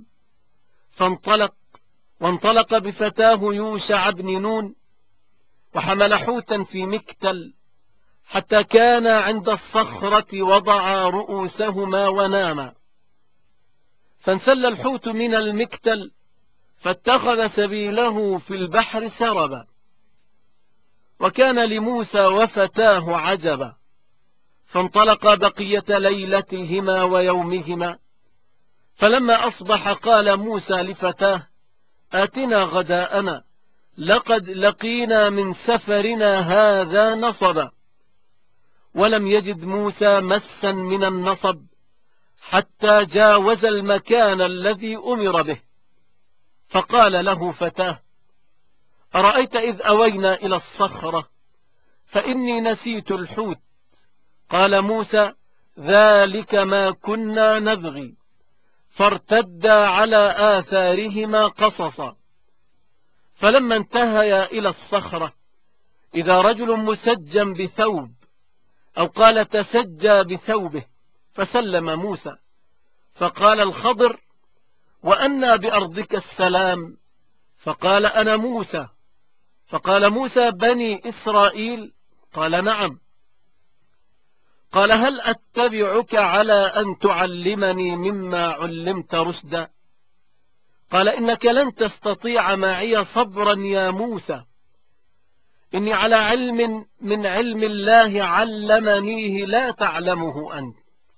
وانطلق بفتاه يوشع بن نون، وحمل حوتا في مكتل حتى كان عند الصخرة، وضعا رؤوسهما وناما. فانسل الحوت من المكتل، فاتخذ سبيله في البحر سربا. وكان لموسى وفتاه عجبا، فانطلقا بقية ليلتهما ويومهما. فلما أصبح قال موسى لفتاه: آتنا غداءنا، لقد لقينا من سفرنا هذا نصبا. ولم يجد موسى مسا من النصب حتى جاوز المكان الذي أمر به. فقال له فتاه: أرأيت إذ أوينا إلى الصخرة فإني نسيت الحوت. قال موسى: ذلك ما كنا نبغي. فارتدا على آثارهما قصصا. فلما انتهيا إلى الصخرة إذا رجل مسجى بثوب، أو قال تسجى بثوبه، فسلم موسى. فقال الخضر: وأنى بأرضك السلام؟ فقال: أنا موسى. فقال موسى: بني إسرائيل؟ قال: نعم. قال: هل أتبعك على أن تعلمني مما علمت رشدا؟ قال: إنك لن تستطيع معي صبرا يا موسى، إني على علم من علم الله علمنيه لا تعلمه أنت،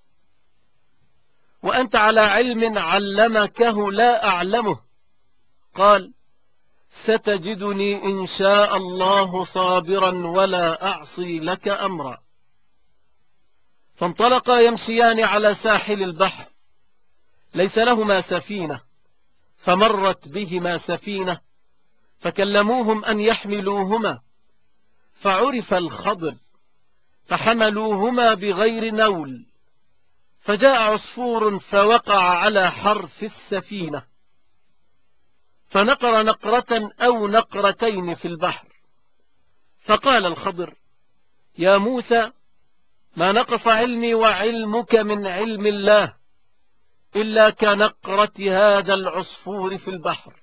وأنت على علم علمكه لا أعلمه. قال: ستجدني إن شاء الله صابرا ولا أعصي لك أمرا. فانطلقا يمشيان على ساحل البحر، ليس لهما سفينة، فمرت بهما سفينة فكلموهم أن يحملوهما، فعرف الخضر فحملوهما بغير نول. فجاء عصفور فوقع على حرف السفينة، فنقر نقرة أو نقرتين في البحر. فقال الخضر: يا موسى، ما نقص علمي وعلمك من علم الله إلا كنقرة هذا العصفور في البحر.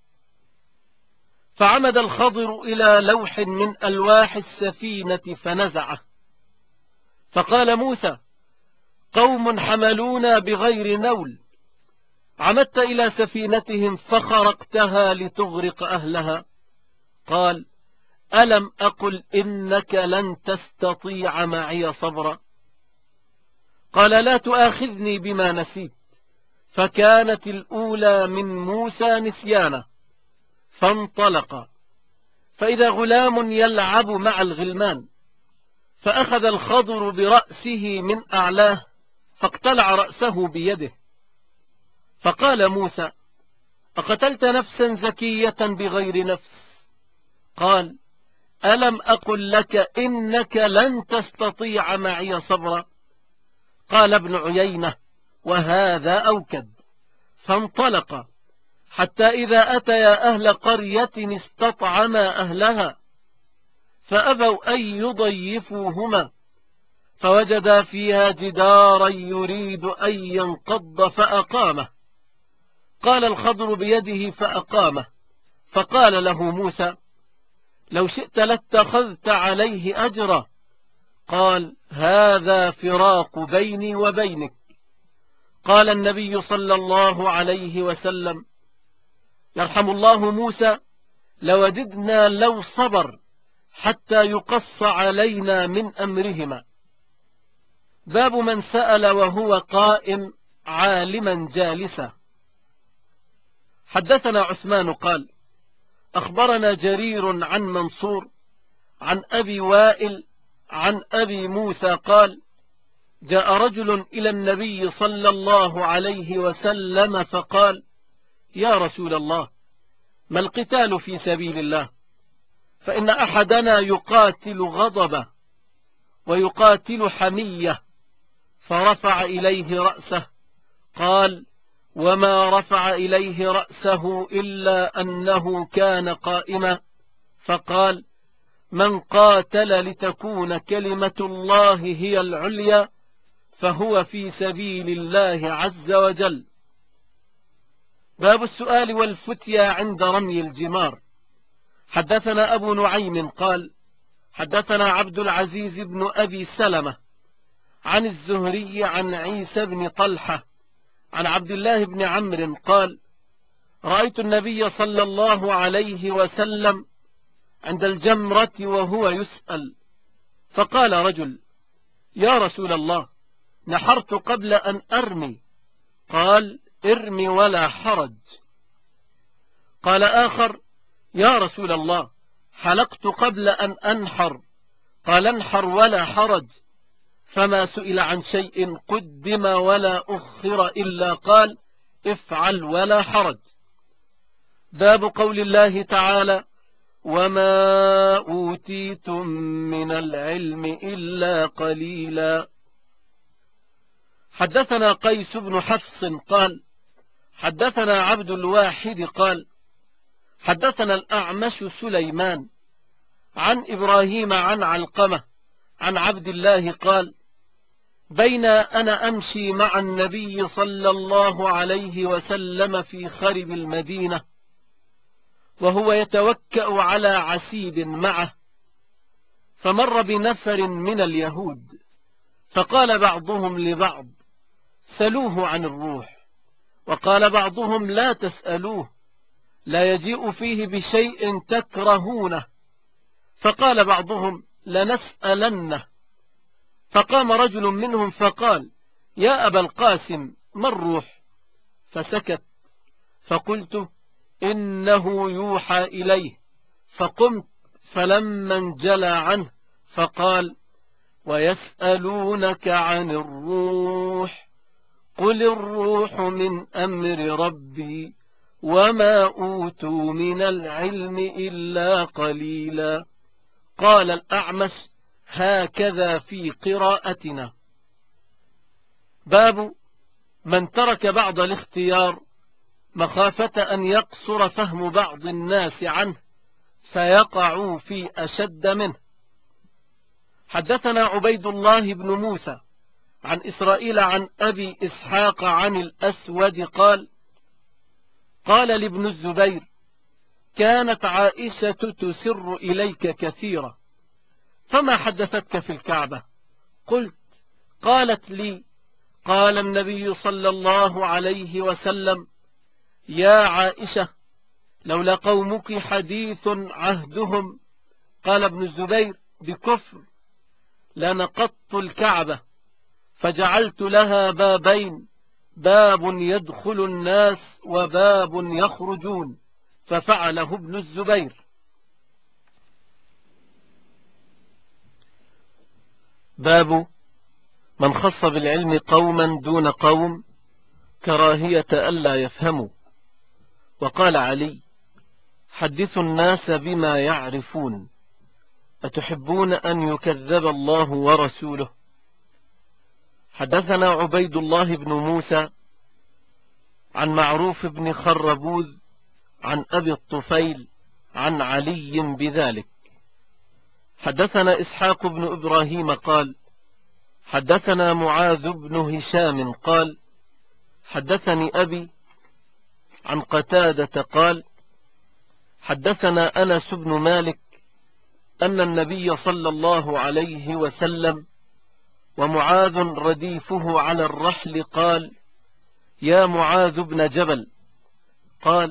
فعمد الخضر إلى لوح من ألواح السفينة فنزعه. فقال موسى: قوم حملونا بغير نول، عمدت إلى سفينتهم فخرقتها لتغرق أهلها. قال: ألم أقل إنك لن تستطيع معي صبرا؟ قال: لا تؤاخذني بما نسيت. فكانت الأولى من موسى نسيانا. فانطلقا، فإذا غلام يلعب مع الغلمان، فأخذ الخضر برأسه من أعلاه فاقتلع رأسه بيده. فقال موسى: أقتلت نفسا زكية بغير نفس؟ قال: ألم أقل لك إنك لن تستطيع معي صبرا؟ قال ابن عيينة: وهذا أوكد. فانطلق حتى إذا أتيا أهل قرية استطعما أهلها فأبوا أن يضيفوهما، فوجدا فيها جدارا يريد أن ينقض فأقامه. قال الخضر بيده فأقامه. فقال له موسى: لو شئت لاتخذت عليه أجرا. قال: هذا فراق بيني وبينك. قال النبي صلى الله عليه وسلم: يرحم الله موسى لوددنا لو صبر حتى يقص علينا من أمرهما. باب من سأل وهو قائم عالما جالسا. حدثنا عثمان قال أخبرنا جرير عن منصور عن أبي وائل عن أبي موسى قال جاء رجل إلى النبي صلى الله عليه وسلم فقال يا رسول الله ما القتال في سبيل الله؟ فإن أحدنا يقاتل غضبا ويقاتل حمية. فرفع إليه رأسه. قال وما رفع إليه رأسه إلا أنه كان قائما. فقال من قاتل لتكون كلمة الله هي العليا فهو في سبيل الله عز وجل. باب السؤال والفتيا عند رمي الجمار. حدثنا أبو نعيم قال حدثنا عبد العزيز بن أبي سلمة عن الزهري عن عيسى بن طلحة عن عبد الله بن عمرو قال رأيت النبي صلى الله عليه وسلم عند الجمرة وهو يسأل. فقال رجل يا رسول الله نحرت قبل أن أرمي. قال ارمي ولا حرج. قال آخر يا رسول الله حلقت قبل أن أنحر. قال انحر ولا حرج. فما سئل عن شيء قدم ولا أخر إلا قال افعل ولا حرج. باب قول الله تعالى وما أوتيتم من العلم إلا قليلا. حدثنا قيس بن حفص قال حدثنا عبد الواحد قال حدثنا الأعمش سليمان عن إبراهيم عن علقمة عن عبد الله قال بين أنا أمشي مع النبي صلى الله عليه وسلم في خرب المدينة وهو يتوكأ على عسيب معه، فمر بنفر من اليهود فقال بعضهم لبعض سلوه عن الروح، وقال بعضهم لا تسألوه لا يجيء فيه بشيء تكرهونه، فقال بعضهم لنسألنه. فقام رجل منهم فقال يا أبا القاسم ما الروح؟ فسكت. فقلت إنه يوحى إليه. فقمت فلما انجلى عنه فقال ويسألونك عن الروح قل الروح من أمر ربي وما أوتوا من العلم إلا قليلا. قال الأعمش هكذا في قراءتنا. باب من ترك بعض الاختيار مخافة أن يقصر فهم بعض الناس عنه فيقعوا في أشد منه. حدثنا عبيد الله بن موسى عن إسرائيل عن أبي إسحاق عن الأسود قال قال لابن الزبير كانت عائشة تسر إليك كثيرا فما حدثتك في الكعبة؟ قلت قالت لي قال النبي صلى الله عليه وسلم يا عائشة لولا قومك حديث عهدهم قال ابن الزبير بكفر لنقضت الكعبة فجعلت لها بابين باب يدخل الناس وباب يخرجون ففعله ابن الزبير. باب من خص بالعلم قوما دون قوم كراهية ألا يفهموا. وقال علي حدثوا الناس بما يعرفون أتحبون أن يكذب الله ورسوله. حدثنا عبيد الله بن موسى عن معروف بن خربوذ عن أبي الطفيل عن علي بذلك. حدثنا إسحاق بن إبراهيم قال حدثنا معاذ بن هشام قال حدثني أبي عن قتادة قال حدثنا أنس بن مالك أن النبي صلى الله عليه وسلم ومعاذ رديفه على الرحل قال يا معاذ بن جبل قال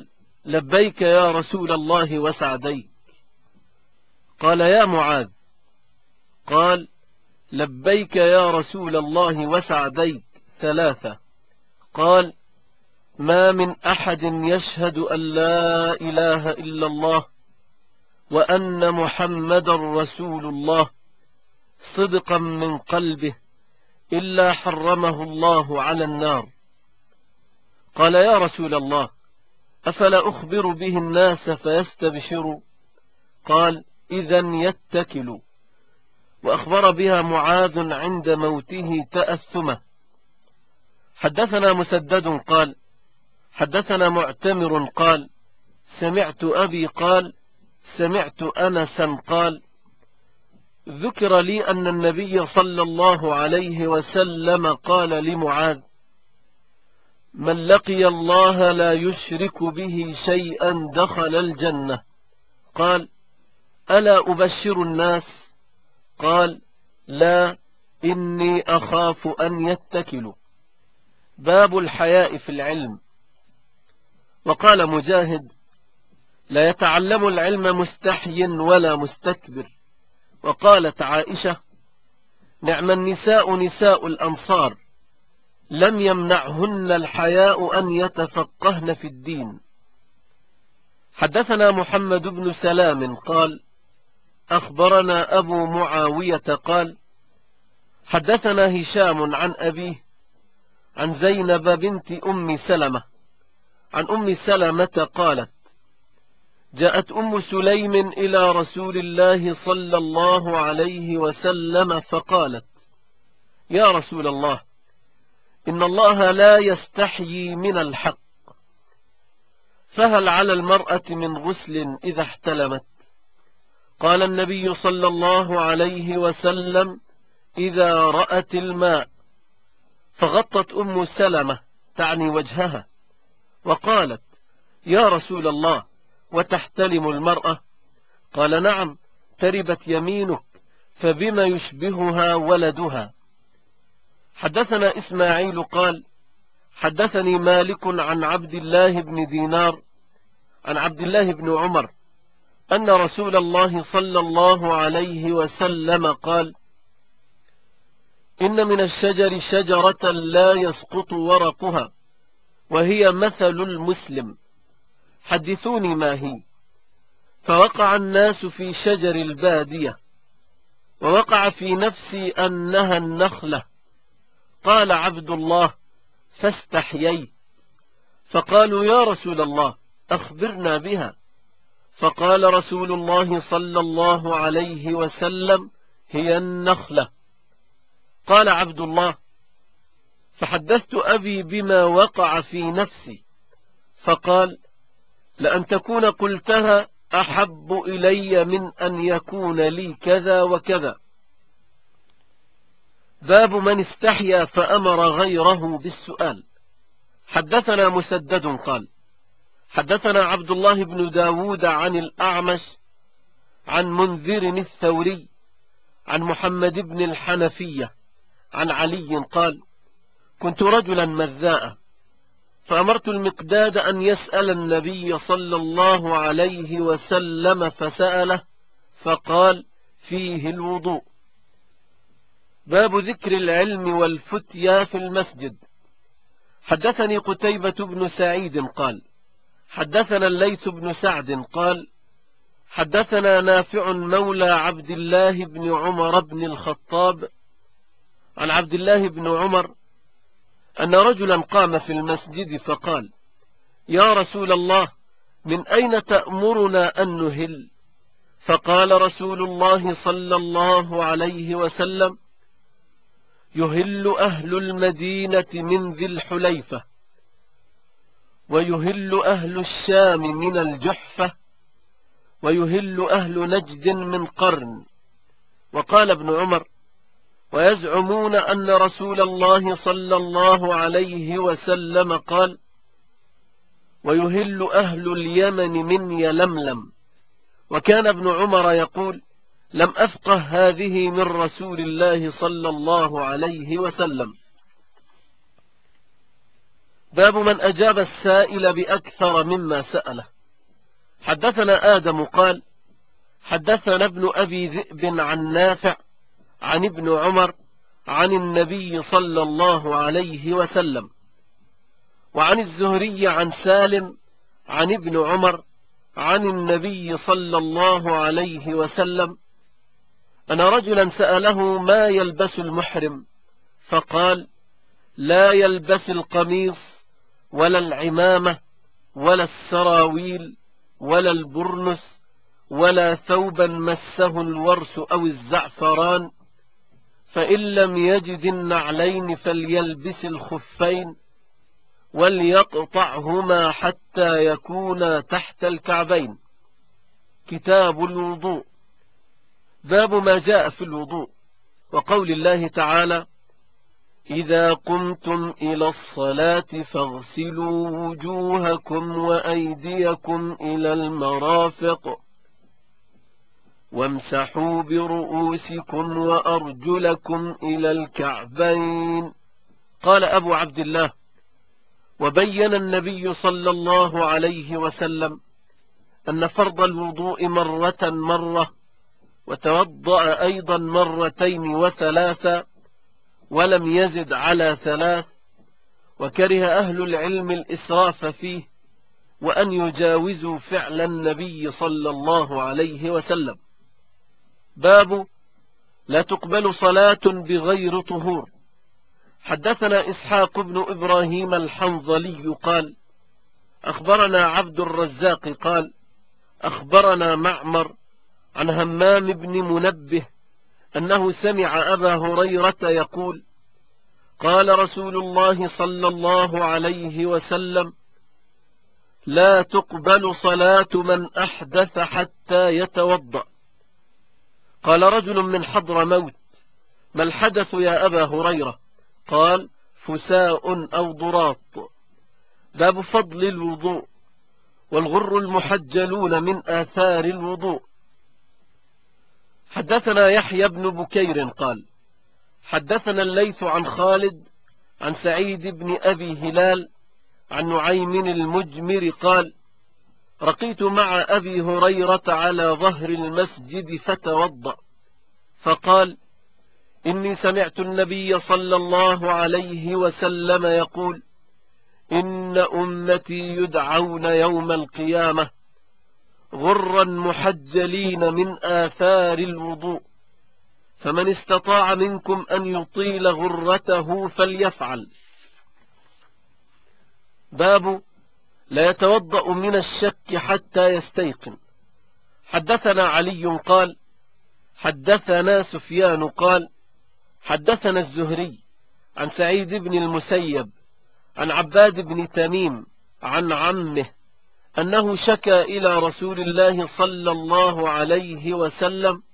لبيك يا رسول الله وسعديك. قال يا معاذ. قال لبيك يا رسول الله وسعديك 3. قال ما من أحد يشهد أن لا إله إلا الله وأن محمدا رسول الله صدقا من قلبه إلا حرمه الله على النار. قال يا رسول الله أفلا أخبر به الناس فيستبشروا؟ قال إذن يتكلوا. وأخبر بها معاذ عند موته تأثمه. حدثنا مسدد قال حدثنا معتمر قال سمعت أبي قال سمعت أنسا قال ذكر لي أن النبي صلى الله عليه وسلم قال لمعاذ من لقي الله لا يشرك به شيئا دخل الجنة. قال ألا أبشر الناس؟ قال لا إني أخاف أن يتكلوا. باب الحياء في العلم. وقال مجاهد لا يتعلم العلم مستحي ولا مستكبر. وقالت عائشة نعم النساء نساء الأنصار لم يمنعهن الحياء أن يتفقهن في الدين. حدثنا محمد بن سلام قال أخبرنا أبو معاوية قال حدثنا هشام عن أبيه عن زينب بنت أم سلمة عن أم سلمة قالت جاءت أم سليم إلى رسول الله صلى الله عليه وسلم فقالت يا رسول الله إن الله لا يستحيي من الحق فهل على المرأة من غسل إذا احتلمت؟ قال النبي صلى الله عليه وسلم إذا رأت الماء. فغطت أم سلمة تعني وجهها وقالت يا رسول الله وتحتلم المرأة؟ قال نعم تربت يمينك فبما يشبهها ولدها. حدثنا إسماعيل قال حدثني مالك عن عبد الله بن دينار عن عبد الله بن عمر أن رسول الله صلى الله عليه وسلم قال إن من الشجر شجرة لا يسقط ورقها وهي مثل المسلم حدثوني ما هي. فوقع الناس في شجر البادية ووقع في نفسي أنها النخلة. قال عبد الله فاستحييت. فقالوا يا رسول الله أخبرنا بها. فقال رسول الله صلى الله عليه وسلم هي النخلة. قال عبد الله فحدثت أبي بما وقع في نفسي فقال لأن تكون قلتها أحب إلي من أن يكون لي كذا وكذا. باب من استحيا فأمر غيره بالسؤال. حدثنا مسدد قال حدثنا عبد الله بن داود عن الأعمش عن منذر الثوري عن محمد بن الحنفية عن علي قال كنت رجلا مذاء فأمرت المقداد أن يسأل النبي صلى الله عليه وسلم فسأله فقال فيه الوضوء. باب ذكر العلم والفتيا في المسجد. حدثني قتيبة بن سعيد قال حدثنا الليث بن سعد قال حدثنا نافع مولى عبد الله بن عمر بن الخطاب عن عبد الله بن عمر أن رجلا قام في المسجد فقال يا رسول الله من أين تأمرنا أن نهل؟ فقال رسول الله صلى الله عليه وسلم يهل أهل المدينة من ذي الحليفة ويهل أهل الشام من الجحفة ويهل أهل نجد من قرن. وقال ابن عمر ويزعمون أن رسول الله صلى الله عليه وسلم قال ويهل أهل اليمن من يلملم. وكان ابن عمر يقول لم أفقه هذه من رسول الله صلى الله عليه وسلم. باب من أجاب السائل بأكثر مما سأله. حدثنا آدم قال حدثنا ابن أبي ذئب عن نافع عن ابن عمر عن النبي صلى الله عليه وسلم، وعن الزهري عن سالم عن ابن عمر عن النبي صلى الله عليه وسلم أن رجلا سأله ما يلبس المحرم، فقال لا يلبس القميص ولا العمامة ولا السراويل ولا البرنس ولا ثوبا مسه الورس أو الزعفران، فإن لم يجد النعلين فليلبس الخفين وليقطعهما حتى يكونا تحت الكعبين. كتاب الوضوء. باب ما جاء في الوضوء، وقول الله تعالى إذا قمتم إلى الصلاة فاغسلوا وجوهكم وأيديكم إلى المرافق وامسحوا برؤوسكم وأرجلكم إلى الكعبين. قال أبو عبد الله وبين النبي صلى الله عليه وسلم أن فرض الوضوء مرة وتوضأ أيضا مرتين وثلاثا ولم يزد على ثلاث، وكره أهل العلم الإسراف فيه وأن يجاوزوا فعل النبي صلى الله عليه وسلم. باب لا تقبل صلاة بغير طهور. حدثنا إسحاق بن إبراهيم الحنظلي قال أخبرنا عبد الرزاق قال أخبرنا معمر عن همام بن منبه أنه سمع أبا هريرة يقول قال رسول الله صلى الله عليه وسلم لا تقبل صلاة من أحدث حتى يتوضأ. قال رجل من حضرموت ما الحدث يا أبا هريرة؟ قال فساء أو ضراط. باب فضل الوضوء، والغر المحجلون من آثار الوضوء. حدثنا يحيى بن بكير قال حدثنا الليث عن خالد عن سعيد بن أبي هلال عن نعيم المجمر قال رقيت مع أبي هريرة على ظهر المسجد فتوضأ، فقال إني سمعت النبي صلى الله عليه وسلم يقول إن أمتي يدعون يوم القيامة غرا محجلين من آثار الوضوء، فمن استطاع منكم أن يطيل غرته فليفعل. باب لا يتوضأ من الشك حتى يستيقن. حدثنا علي قال حدثنا سفيان قال حدثنا الزهري عن سعيد بن المسيب عن عباد بن تميم عن عمه أنه شكى إلى رسول الله صلى الله عليه وسلم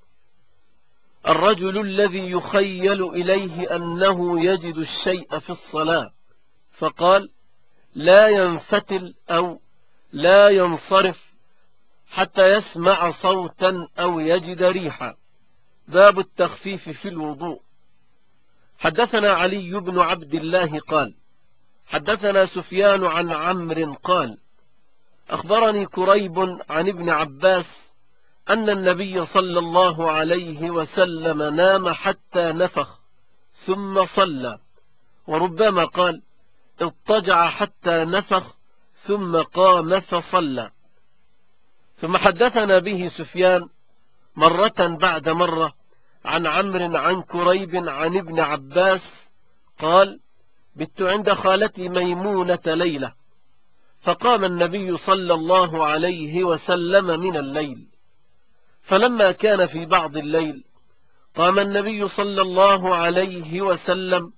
الرجل الذي يخيل إليه أنه يجد الشيء في الصلاة، فقال لا ينفتل أو لا ينصرف حتى يسمع صوتا أو يجد ريحا. باب التخفيف في الوضوء. حدثنا علي بن عبد الله قال حدثنا سفيان عن عمرو قال أخبرني كريب عن ابن عباس أن النبي صلى الله عليه وسلم نام حتى نفخ ثم صلى، وربما قال اضطجع حتى نفخ ثم قام فصلى. ثم حدثنا به سفيان مرة بعد مرة عن عمرو عن كريب عن ابن عباس قال بت عند خالتي ميمونة ليلة، فقام النبي صلى الله عليه وسلم من الليل، فلما كان في بعض الليل قام النبي صلى الله عليه وسلم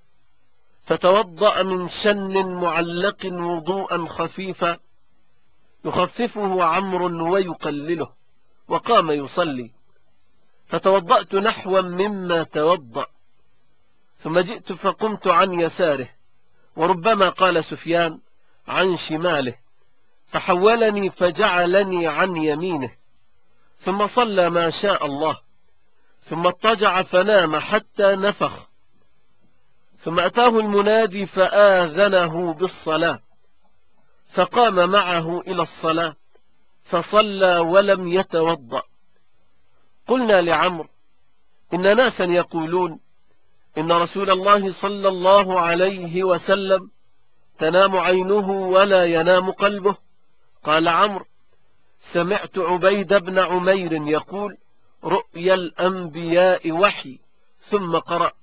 فتوضأ من شن معلق وضوءا خفيفا يخففه عمرو ويقلله، وقام يصلي، فتوضأت نحوا مما توضأ، ثم جئت فقمت عن يساره، وربما قال سفيان عن شماله، فحولني فجعلني عن يمينه، ثم صلى ما شاء الله، ثم اضطجع فنام حتى نفخ، ثم أتاه المنادي فآذنه بالصلاة، فقام معه إلى الصلاة، فصلى ولم يتوضأ. قلنا لعمرو: إن ناسا يقولون إن رسول الله صلى الله عليه وسلم تنام عينه ولا ينام قلبه. قال عمرو: سمعت عبيد بن عمير يقول: رؤيا الأنبياء وحي. ثم قرأ: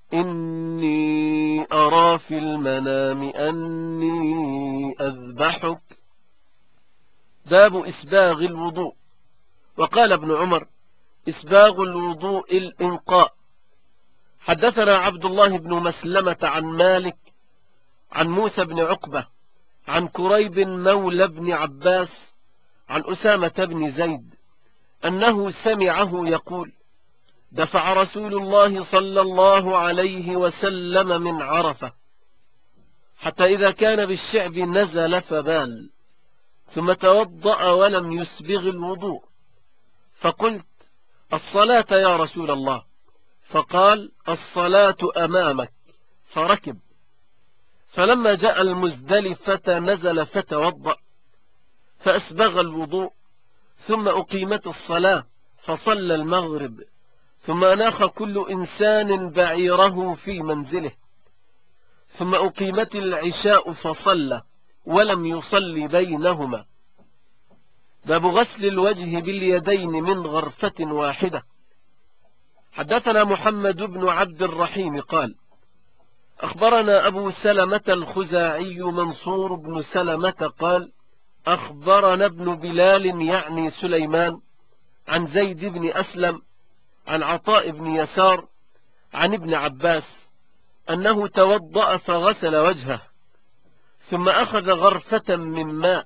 إني أرى في المنام أني أذبحك. باب إسباغ الوضوء. وقال ابن عمر: إسباغ الوضوء الإنقاء. حدثنا عبد الله بن مسلمة عن مالك عن موسى بن عقبة عن كريب مولى بن عباس عن أسامة بن زيد أنه سمعه يقول: دفع رسول الله صلى الله عليه وسلم من عرفة حتى إذا كان بالشعب نزل فبال، ثم توضأ ولم يسبغ الوضوء. فقلت: الصلاة يا رسول الله؟ فقال: الصلاة أمامك. فركب. فلما جاء المزدلفة نزل فتوضأ فأسبغ الوضوء، ثم أقيمت الصلاة فصلى المغرب، ثم أناخ كل إنسان بعيره في منزله، ثم أقيمت العشاء فصلى ولم يصل بينهما. باب غسل الوجه باليدين من غرفة واحدة. حدثنا محمد بن عبد الرحيم قال: أخبرنا أبو سلمة الخزاعي منصور بن سلمة قال: أخبرنا ابن بلال يعني سليمان عن زيد بن أسلم عن عطاء بن يسار عن ابن عباس أنه توضأ فغسل وجهه، ثم أخذ غرفة من ماء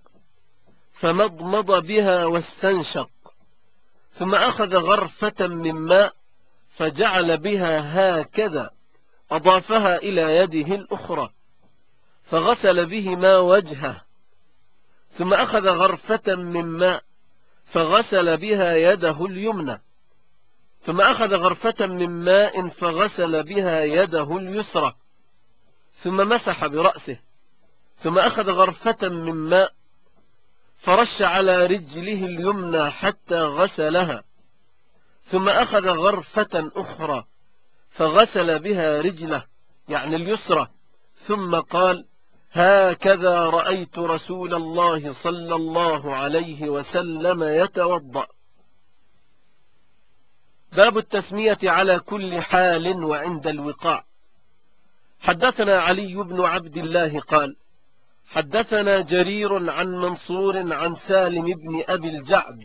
فمضمض بها واستنشق، ثم أخذ غرفة من ماء فجعل بها هكذا، أضافها إلى يده الأخرى فغسل بهما وجهه، ثم أخذ غرفة من ماء فغسل بها يده اليمنى، ثم أخذ غرفة من ماء فغسل بها يده اليسرى، ثم مسح برأسه، ثم أخذ غرفة من ماء فرش على رجله اليمنى حتى غسلها، ثم أخذ غرفة أخرى فغسل بها رجله يعني اليسرى، ثم قال: هكذا رأيت رسول الله صلى الله عليه وسلم يتوضأ. باب التسمية على كل حال وعند الوقاع. حدثنا علي بن عبد الله قال: حدثنا جرير عن منصور عن سالم بن أبي الجعد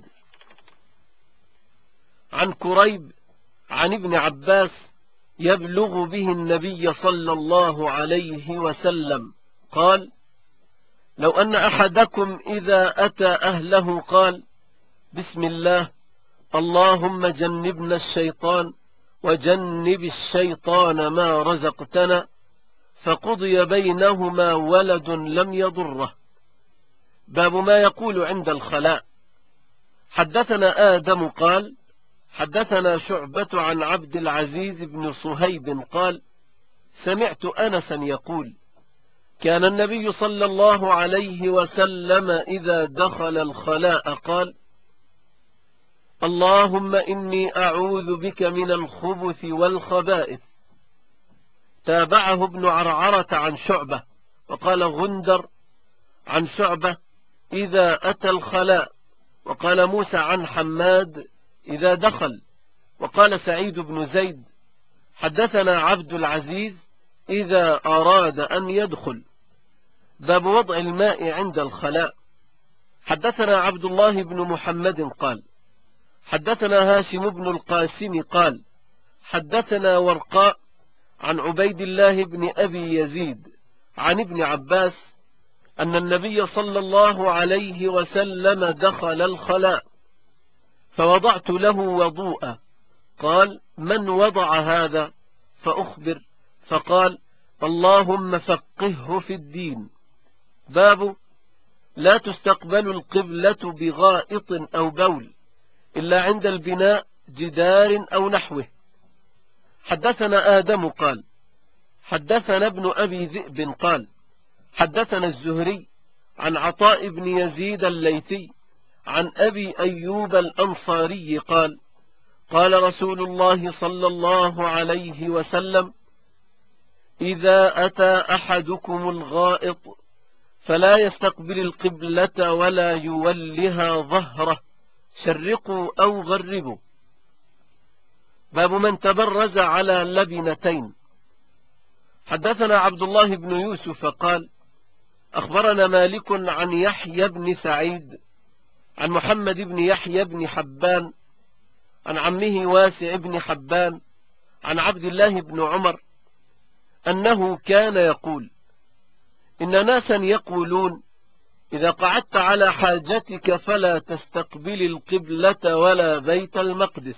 عن كريب عن ابن عباس يبلغ به النبي صلى الله عليه وسلم قال: لو أن أحدكم إذا أتى أهله قال: بسم الله، اللهم جنبنا الشيطان وجنب الشيطان ما رزقتنا، فقضي بينهما ولد لم يضره. باب ما يقول عند الخلاء. حدثنا آدم قال: حدثنا شعبة عن عبد العزيز بن صهيب قال: سمعت أنسا يقول: كان النبي صلى الله عليه وسلم إذا دخل الخلاء قال: اللهم إني أعوذ بك من الخبث والخبائث. تابعه ابن عرعرة عن شعبة، وقال غندر عن شعبة: إذا أتى الخلاء. وقال موسى عن حماد: إذا دخل. وقال سعيد بن زيد: حدثنا عبد العزيز: إذا أراد أن يدخل. باب وضع الماء عند الخلاء. حدثنا عبد الله بن محمد قال: حدثنا هاشم بن القاسم قال: حدثنا ورقاء عن عبيد الله بن أبي يزيد عن ابن عباس أن النبي صلى الله عليه وسلم دخل الخلاء فوضعت له وضوءا. قال: من وضع هذا؟ فأخبر، فقال: اللهم فقهه في الدين. باب لا تستقبل القبلة بغائط أو بول إلا عند البناء، جدار أو نحوه. حدثنا آدم قال: حدثنا ابن أبي ذئب قال: حدثنا الزهري عن عطاء بن يزيد الليثي عن أبي أيوب الأنصاري قال قال رسول الله صلى الله عليه وسلم: إذا أتى أحدكم الغائط فلا يستقبل القبلة ولا يولها ظهره، شرقوا أو غربوا. باب من تبرز على لبنتين. حدثنا عبد الله بن يوسف قال أخبرنا مالك عن يحيى بن سعيد عن محمد بن يحيى بن حبان عن عمه واسع بن حبان عن عبد الله بن عمر أنه كان يقول: إن ناسا يقولون إذا قعدت على حاجتك فلا تستقبل القبلة ولا بيت المقدس.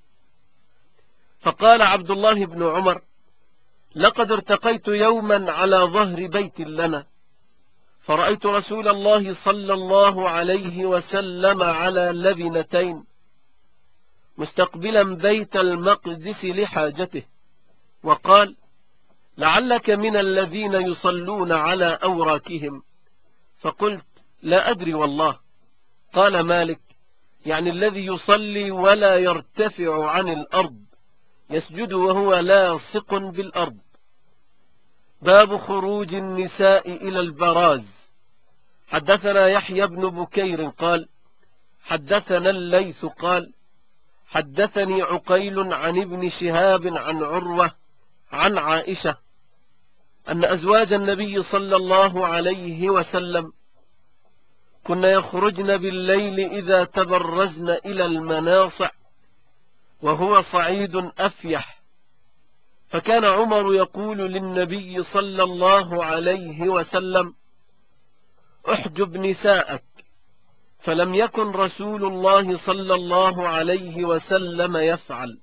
فقال عبد الله بن عمر: لقد ارتقيت يوما على ظهر بيت لنا فرأيت رسول الله صلى الله عليه وسلم على لبنتين مستقبلا بيت المقدس لحاجته، وقال: لعلك من الذين يصلون على أوراكهم. فقلت: لا أدري والله. قال مالك: يعني الذي يصلي ولا يرتفع عن الأرض، يسجد وهو لاصق بالأرض. باب خروج النساء إلى البراز. حدثنا يحيى بن بكير قال حدثنا الليث قال حدثني عقيل عن ابن شهاب عن عروة عن عائشة أن أزواج النبي صلى الله عليه وسلم كن يخرجن بالليل إذا تبرزن إلى المناصع وهو صعيد أفيح، فكان عمر يقول للنبي صلى الله عليه وسلم: احجب نساءك، فلم يكن رسول الله صلى الله عليه وسلم يفعل.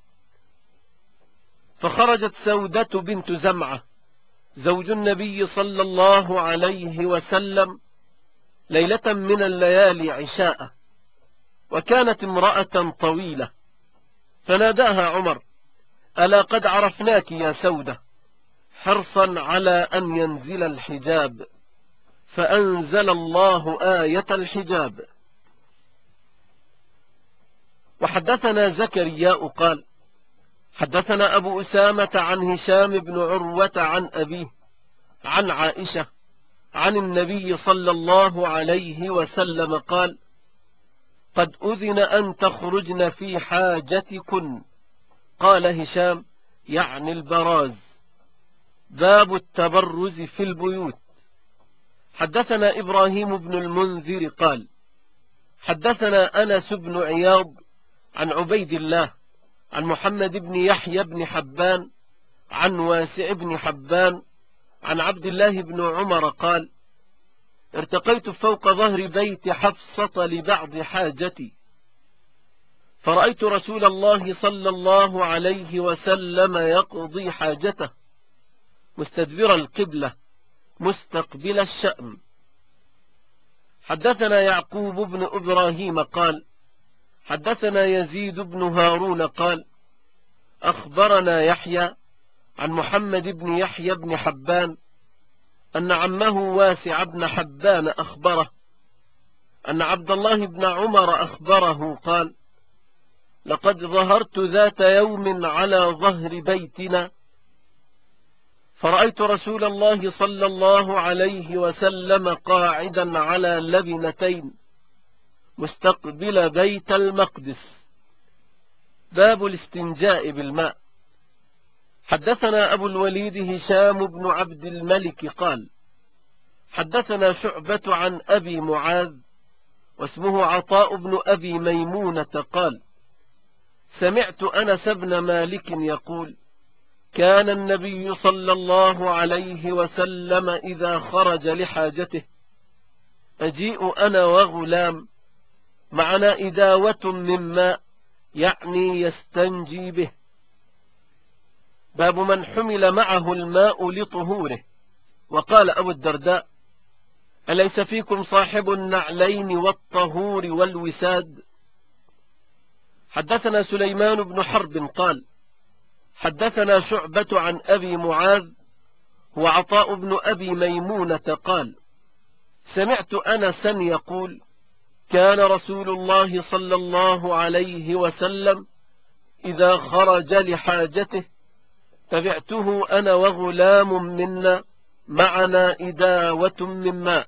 فخرجت سودة بنت زمعة زوج النبي صلى الله عليه وسلم ليلة من الليالي عشاء، وكانت امرأة طويلة، فناداها عمر: ألا قد عرفناك يا سودة، حرصا على أن ينزل الحجاب، فأنزل الله آية الحجاب. وحدثنا زكرياء قال حدثنا أبو أسامة عن هشام بن عروة عن أبيه عن عائشة عن النبي صلى الله عليه وسلم قال: قد أذن أن تخرجن في حاجتكن. قال هشام: يعني البراز. باب التبرز في البيوت. حدثنا إبراهيم بن المنذر قال حدثنا أنس بن عياض عن عبيد الله عن محمد بن يحيى بن حبان عن واسع بن حبان عن عبد الله بن عمر قال: ارتقيت فوق ظهر بيت حفصة لبعض حاجتي، فرأيت رسول الله صلى الله عليه وسلم يقضي حاجته مستدبر القبلة مستقبل الشأم. حدثنا يعقوب بن إبراهيم قال حدثنا يزيد بن هارون قال أخبرنا يحيى عن محمد بن يحيى بن حبان أن عمه واسع بن حبان أخبره أن عبد الله بن عمر أخبره قال: لقد ظهرت ذات يوم على ظهر بيتنا فرأيت رسول الله صلى الله عليه وسلم قاعدا على لبنتين مستقبل بيت المقدس. باب الاستنجاء بالماء. حدثنا أبو الوليد هشام بن عبد الملك قال حدثنا شعبة عن أبي معاذ واسمه عطاء بن أبي ميمونة قال: سمعت أنس بن مالك يقول: كان النبي صلى الله عليه وسلم إذا خرج لحاجته أجيء أنا وغلام معنا إداوة من ماء، يعني يستنجي به. باب من حمل معه الماء لطهوره. وقال أبو الدرداء: أليس فيكم صاحب النعلين والطهور والوساد؟ حدثنا سليمان بن حرب قال حدثنا شعبة عن أبي معاذ وعطاء بن أبي ميمونة قال: سمعت أنسا يقول: كان رسول الله صلى الله عليه وسلم إذا خرج لحاجته تبعته أنا وغلام منا معنا إداوة من ماء.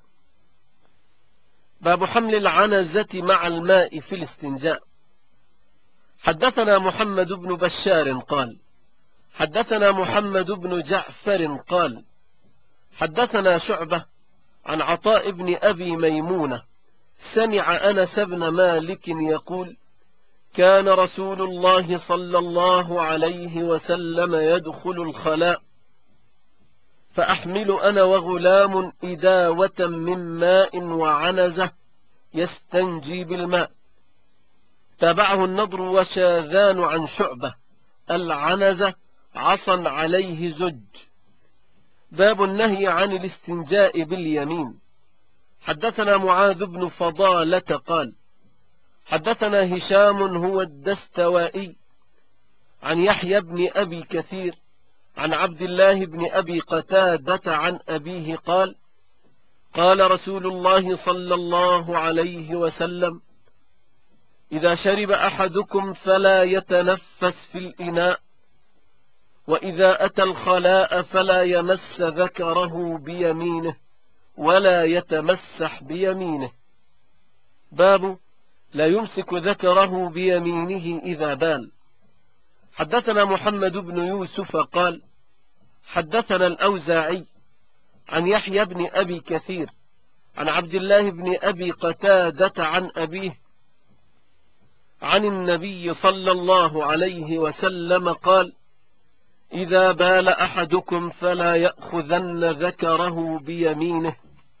باب حمل العنزة مع الماء في الاستنجاء. حدثنا محمد بن بشار قال حدثنا محمد بن جعفر قال حدثنا شعبة عن عطاء بن أبي ميمونة سمع أنس بن مالك يقول كان رسول الله صلى الله عليه وسلم يدخل الخلاء فأحمل أنا وغلام إداوة من ماء وعنزة يستنجي بالماء. تابعه النضر وشاذان عن شعبة العنزة عصا عليه زج. باب النهي عن الاستنجاء باليمين. حدثنا معاذ بن فضالة قال حدثنا هشام هو الدستوائي عن يحيى بن أبي كثير عن عبد الله بن أبي قتادة عن أبيه قال قال رسول الله صلى الله عليه وسلم إذا شرب أحدكم فلا يتنفس في الإناء وإذا أتى الخلاء فلا يمس ذكره بيمينه ولا يتمسح بيمينه. باب لا يمسك ذكره بيمينه إذا بال. حدثنا محمد بن يوسف قال حدثنا الأوزاعي عن يحيى بن أبي كثير عن عبد الله بن أبي قتادة عن أبيه عن النبي صلى الله عليه وسلم قال إذا بال أحدكم فلا يأخذن ذكره بيمينه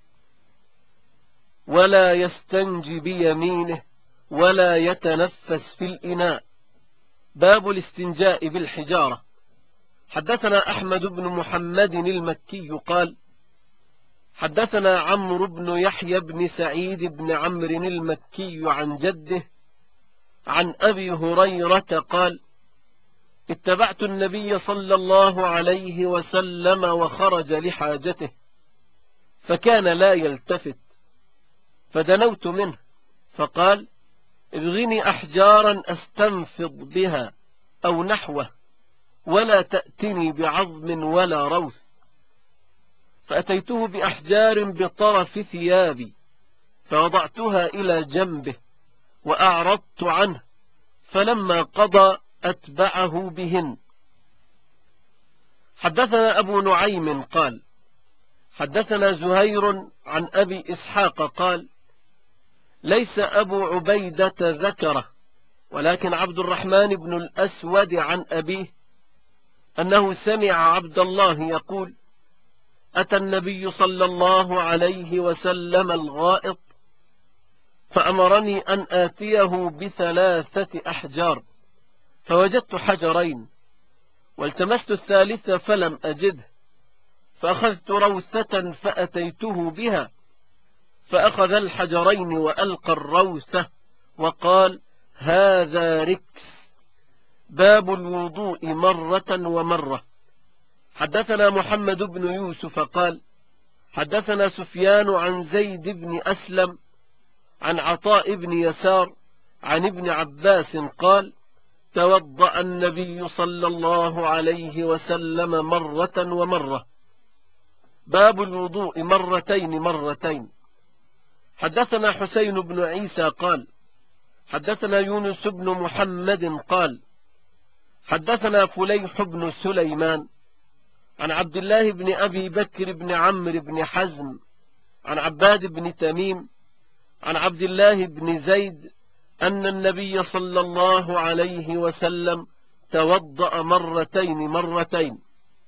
ولا يستنجي بيمينه ولا يتنفس في الإناء. باب الاستنجاء بالحجارة. حدثنا أحمد بن محمد المكي قال حدثنا عمرو بن يحيى بن سعيد بن عمرو المكي عن جده عن أبي هريرة قال اتبعت النبي صلى الله عليه وسلم وخرج لحاجته فكان لا يلتفت فدنوت منه فقال ابغني أحجارا أستنفض بها أو نحوه ولا تأتني بعظم ولا روث. فأتيته بأحجار بطرف ثيابي فوضعتها إلى جنبه وأعرضت عنه فلما قضى أتبعه بهن. حدثنا أبو نعيم قال حدثنا زهير عن أبي إسحاق قال ليس أبو عبيدة ذكره ولكن عبد الرحمن بن الأسود عن أبيه أنه سمع عبد الله يقول أتى النبي صلى الله عليه وسلم الغائط فأمرني أن آتيه ب3 أحجار فوجدت حجرين والتمست الثالث فلم أجده فأخذت روثة فأتيته بها فأخذ الحجرين وألقى الروثة وقال هذا ركس. باب الوضوء مرة ومرة. حدثنا محمد بن يوسف قال حدثنا سفيان عن زيد بن أسلم عن عطاء بن يسار عن ابن عباس قال توضأ النبي صلى الله عليه وسلم مرة ومرة. باب الوضوء مرتين. حدثنا حسين بن عيسى قال حدثنا يونس بن محمد قال حدثنا فليح بن سليمان عن عبد الله بن أبي بكر بن عمرو بن حزم عن عباد بن تميم عن عبد الله بن زيد أن النبي صلى الله عليه وسلم توضأ مرتين.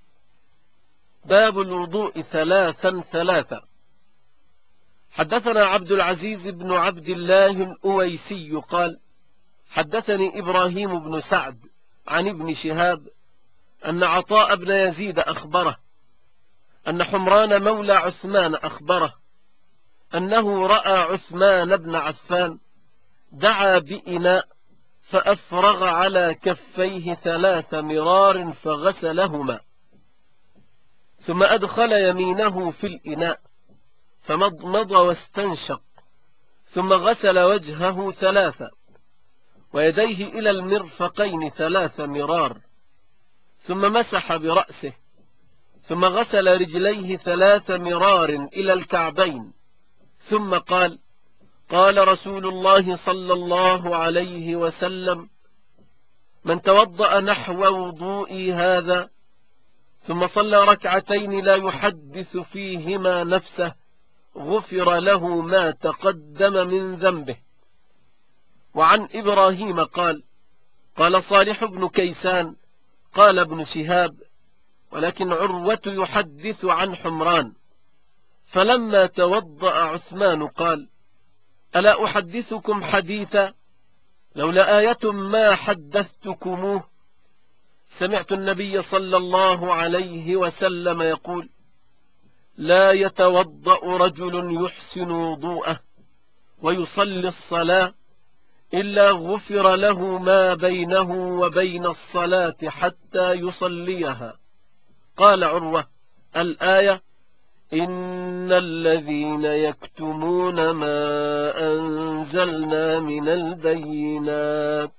باب الوضوء 3 حدثنا عبد العزيز بن عبد الله الأويسي قال حدثني إبراهيم بن سعد عن ابن شهاب أن عطاء بن يزيد أخبره أن حمران مولى عثمان أخبره أنه رأى عثمان بن عفان دعا بإناء فأفرغ على كفيه 3 مرار فغسلهما ثم أدخل يمينه في الإناء فمضمض واستنشق ثم غسل وجهه 3 ويديه إلى المرفقين 3 مرار، ثم مسح برأسه، ثم غسل رجليه 3 مرار إلى الكعبين، ثم قال: قال رسول الله صلى الله عليه وسلم: من توضأ نحو وضوئي هذا ثم صلى ركعتين لا يحدث فيهما نفسه غفر له ما تقدم من ذنبه. وعن إبراهيم قال: قال صالح بن كيسان قال ابن شهاب: ولكن عروة يحدث عن حمران. فلما توضأ عثمان قال: ألا أحدثكم حديثا لولا آية ما حدثتكموه؟ سمعت النبي صلى الله عليه وسلم يقول: لا يتوضأ رجل يحسن وضوءه ويصلي الصلاة إلا غفر له ما بينه وبين الصلاة حتى يصليها. قال عروة: الآية: إن الذين يكتمون ما أنزلنا من البينات.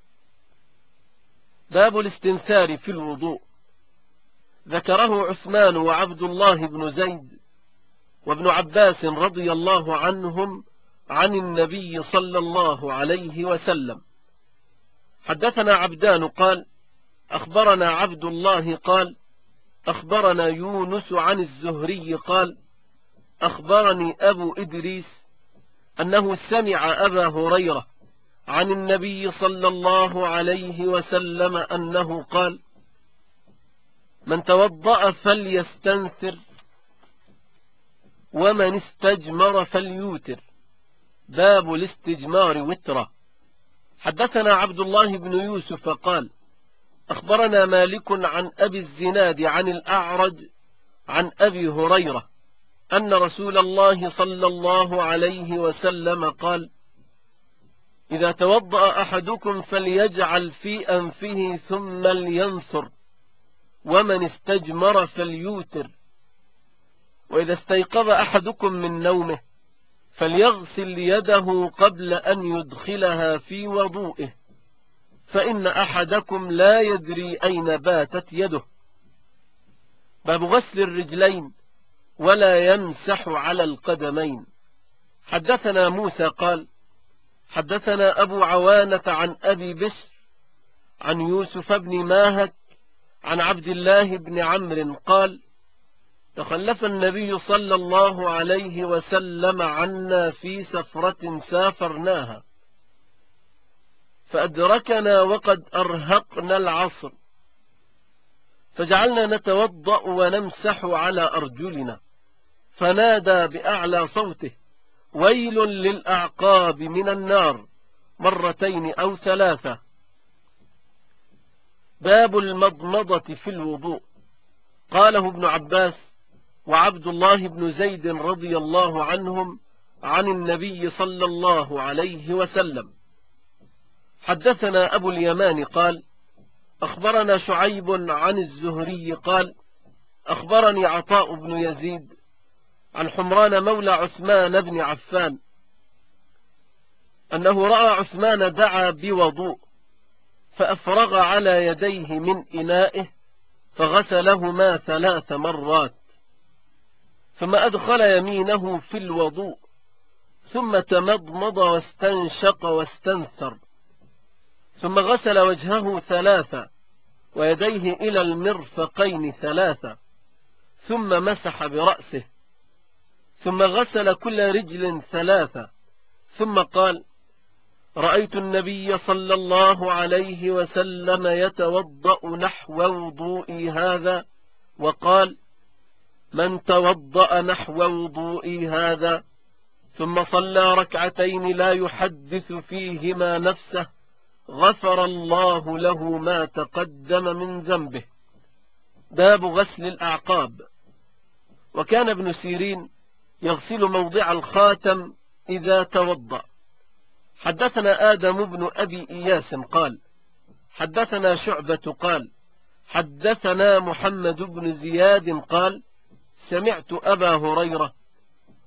باب الاستنثار في الوضوء. ذكره عثمان وعبد الله بن زيد وابن عباس رضي الله عنهم عن النبي صلى الله عليه وسلم. حدثنا عبدان قال: أخبرنا عبد الله قال: أخبرنا يونس عن الزهري قال: أخبرني أبو إدريس أنه سمع أبا هريرة عن النبي صلى الله عليه وسلم أنه قال: من توضأ فليستنثر، ومن استجمر فليوتر. باب الاستجمار وترة. حدثنا عبد الله بن يوسف قال: أخبرنا مالك عن أبي الزناد عن الأعرج عن أبي هريرة أن رسول الله صلى الله عليه وسلم قال: إذا توضأ أحدكم فليجعل في أنفه ثم لينثر، ومن استجمر فليوتر. وإذا استيقظ أحدكم من نومه فليغسل يده قبل أن يدخلها في وضوئه، فإن أحدكم لا يدري أين باتت يده. باب غسل الرجلين ولا يمسح على القدمين. حدثنا موسى قال: حدثنا أبو عوانة عن أبي بشر عن يوسف بن ماهك عن عبد الله بن عمرو قال: تخلف النبي صلى الله عليه وسلم عنا في سفرة سافرناها، فأدركنا وقد أرهقنا العصر، فجعلنا نتوضأ ونمسح على أرجلنا، فنادى بأعلى صوته: ويل للأعقاب من النار، 2 أو 3. باب المضمضة في الوضوء. قاله ابن عباس وعبد الله بن زيد رضي الله عنهم عن النبي صلى الله عليه وسلم. حدثنا أبو اليمان قال: أخبرنا شعيب عن الزهري قال: أخبرني عطاء بن يزيد عن حمران مولى عثمان بن عفان أنه رأى عثمان دعا بوضوء، فأفرغ على يديه من إنائه فغسلهما 3 مرات، ثم أدخل يمينه في الوضوء، ثم تمضمض واستنشق واستنثر، ثم غسل وجهه 3 ويديه إلى المرفقين 3، ثم مسح برأسه، ثم غسل كل رجل 3، ثم قال: رأيت النبي صلى الله عليه وسلم يتوضأ نحو وضوئي هذا، وقال: من توضأ نحو وضوئي هذا ثم صلى ركعتين لا يحدث فيهما نفسه غفر الله له ما تقدم من ذنبه. باب غسل الأعقاب. وكان ابن سيرين يغسل موضع الخاتم إذا توضأ. حدثنا آدم بن أبي إياس قال: حدثنا شعبة قال: حدثنا محمد بن زياد قال: سمعت أبا هريرة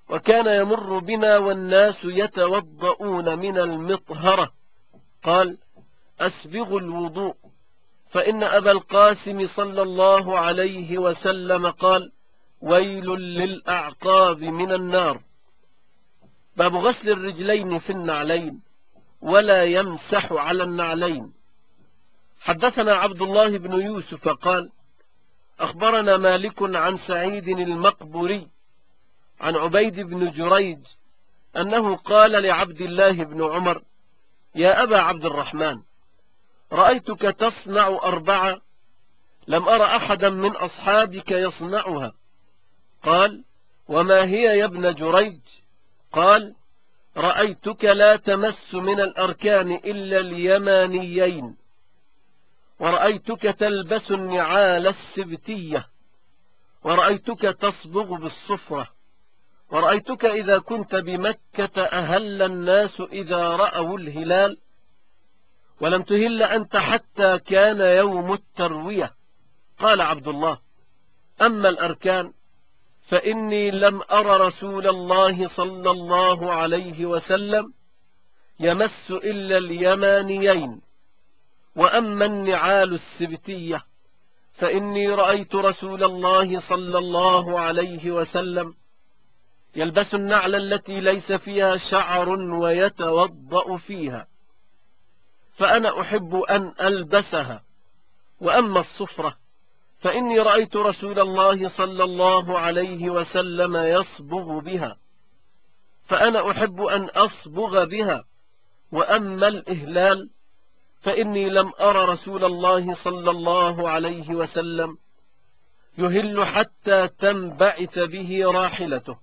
وكان يمر بنا والناس يتوضؤون من المطهرة، قال: أسبغوا الوضوء، فإن أبا القاسم صلى الله عليه وسلم قال: ويل للأعقاب من النار. باب غسل الرجلين في النعلين ولا يمسح على النعلين. حدثنا عبد الله بن يوسف قال: أخبرنا مالك عن سعيد المقبري عن عبيد بن جريج أنه قال لعبد الله بن عمر: يا أبا عبد الرحمن، رأيتك تصنع 4 لم أر أحدا من أصحابك يصنعها. قال: وما هي يا ابن جريج؟ قال: رأيتك لا تمس من الأركان إلا اليمانيين، ورأيتك تلبس النعال السبتية، ورأيتك تصبغ بالصفرة، ورأيتك إذا كنت بمكة أهل الناس إذا رأوا الهلال، ولم تهل أنت حتى كان يوم التروية. قال عبد الله: أما الأركان فإني لم أر رسول الله صلى الله عليه وسلم يمس إلا اليمانيين، وأما النعال السبتية فإني رأيت رسول الله صلى الله عليه وسلم يلبس النعل التي ليس فيها شعر ويتوضأ فيها، فأنا أحب أن ألبسها. وأما الصفرة فإني رأيت رسول الله صلى الله عليه وسلم يصبغ بها، فأنا أحب أن أصبغ بها. وأما الإهلال فإني لم أر رسول الله صلى الله عليه وسلم يهل حتى تنبعث به راحلته.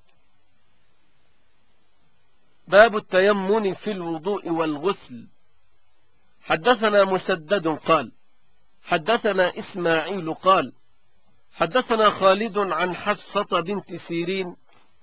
باب التيمم في الوضوء والغسل. حدثنا مسدد قال: حدثنا إسماعيل قال: حدثنا خالد عن حفصة بنت سيرين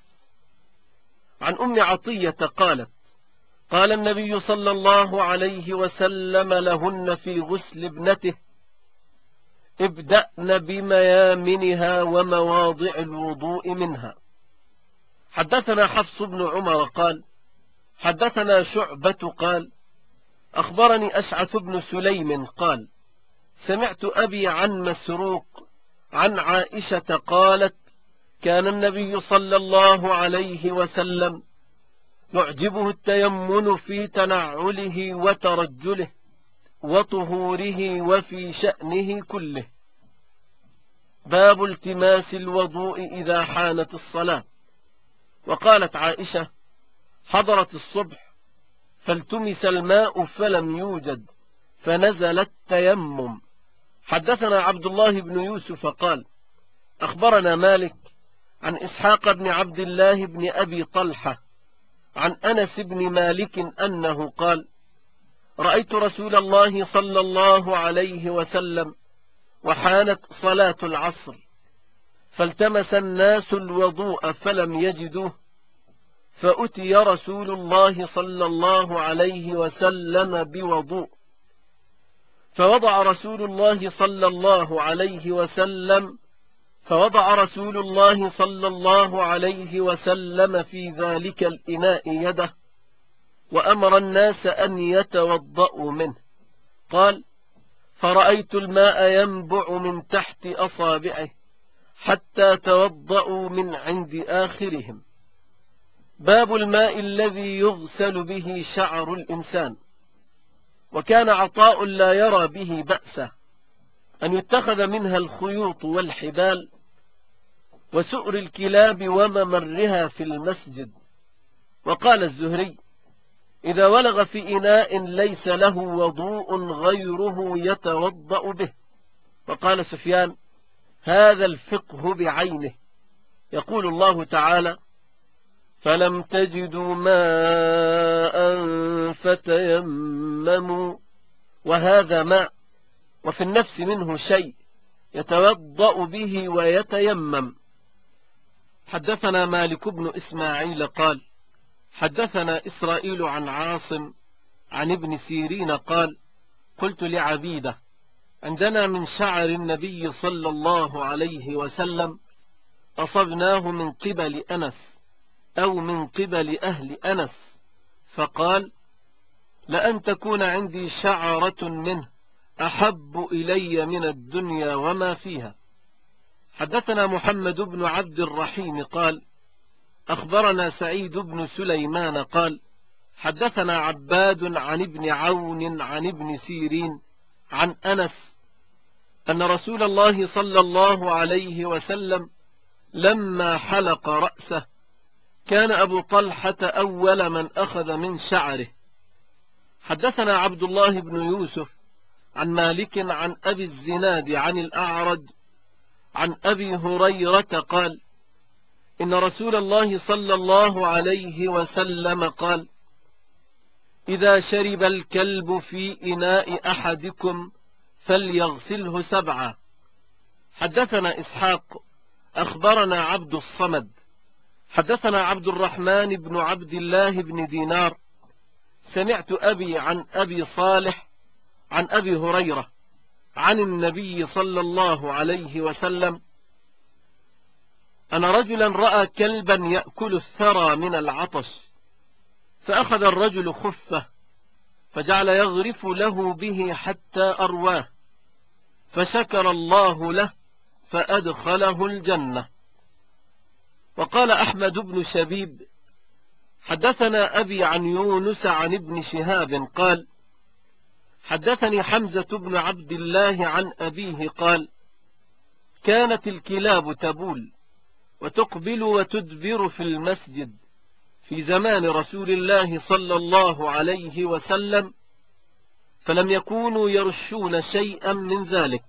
عن أم عطية قالت: قال النبي صلى الله عليه وسلم لهن في غسل ابنته: ابدأن بميامنها ومواضع الوضوء منها. حدثنا حفص بن عمر قال: حدثنا شعبة قال: أخبرني أشعث بن سليم قال: سمعت أبي عن مسروق عن عائشة قالت: كان النبي صلى الله عليه وسلم يعجبه التيمن في تنعله وترجله وطهوره وفي شأنه كله. باب التماس الوضوء إذا حانت الصلاة. وقالت عائشة: حضرت الصبح فالتمس الماء فلم يوجد فنزل التيمم. حدثنا عبد الله بن يوسف قال: أخبرنا مالك عن إسحاق بن عبد الله بن أبي طلحة عن أنس بن مالك أنه قال: رأيت رسول الله صلى الله عليه وسلم وحانت صلاة العصر فالتمس الناس الوضوء فلم يجدوه، فأتي رسول الله صلى الله عليه وسلم بوضوء، فوضع رسول الله صلى الله عليه وسلم في ذلك الإناء يده، وأمر الناس أن يتوضأوا منه. قال: فرأيت الماء ينبع من تحت أصابعه حتى توضأوا من عند آخرهم. باب الماء الذي يغسل به شعر الإنسان. وكان عطاء لا يرى به بأسا أن يتخذ منها الخيوط والحبال وسؤر الكلاب وممرها في المسجد. وقال الزهري: إذا ولغ في إناء ليس له وضوء غيره يتوضأ به. وقال سفيان: هذا الفقه بعينه. يقول الله تعالى: فلم تجدوا ماء فتيمموا، وهذا ماء وفي النفس منه شيء يتوضأ به ويتيمم. حدثنا مالك بن إسماعيل قال: حدثنا إسرائيل عن عاصم عن ابن سيرين قال: قلت لعبيدة: عندنا من شعر النبي صلى الله عليه وسلم أصبناه من قبل أنس أو من قبل أهل أنس، فقال: لأن تكون عندي شعرة منه أحب إلي من الدنيا وما فيها. حدثنا محمد بن عبد الرحيم قال: أخبرنا سعيد بن سليمان قال: حدثنا عباد عن ابن عون عن ابن سيرين عن أنس أن رسول الله صلى الله عليه وسلم لما حلق رأسه كان أبو طلحة أول من أخذ من شعره. حدثنا عبد الله بن يوسف عن مالك عن أبي الزناد عن الأعرج عن أبي هريرة قال: إن رسول الله صلى الله عليه وسلم قال: إذا شرب الكلب في إناء أحدكم فليغسله 7. حدثنا إسحاق أخبرنا عبد الصمد حدثنا عبد الرحمن بن عبد الله بن دينار سمعت أبي عن أبي صالح عن أبي هريرة عن النبي صلى الله عليه وسلم أن رجلا رأى كلبا يأكل الثرى من العطش، فأخذ الرجل خفه فجعل يغرف له به حتى أرواه، فشكر الله له فأدخله الجنة. وقال أحمد بن شبيب: حدثنا أبي عن يونس عن ابن شهاب قال: حدثني حمزة بن عبد الله عن أبيه قال: كانت الكلاب تبول وتقبل وتدبر في المسجد في زمان رسول الله صلى الله عليه وسلم، فلم يكونوا يرشون شيئا من ذلك.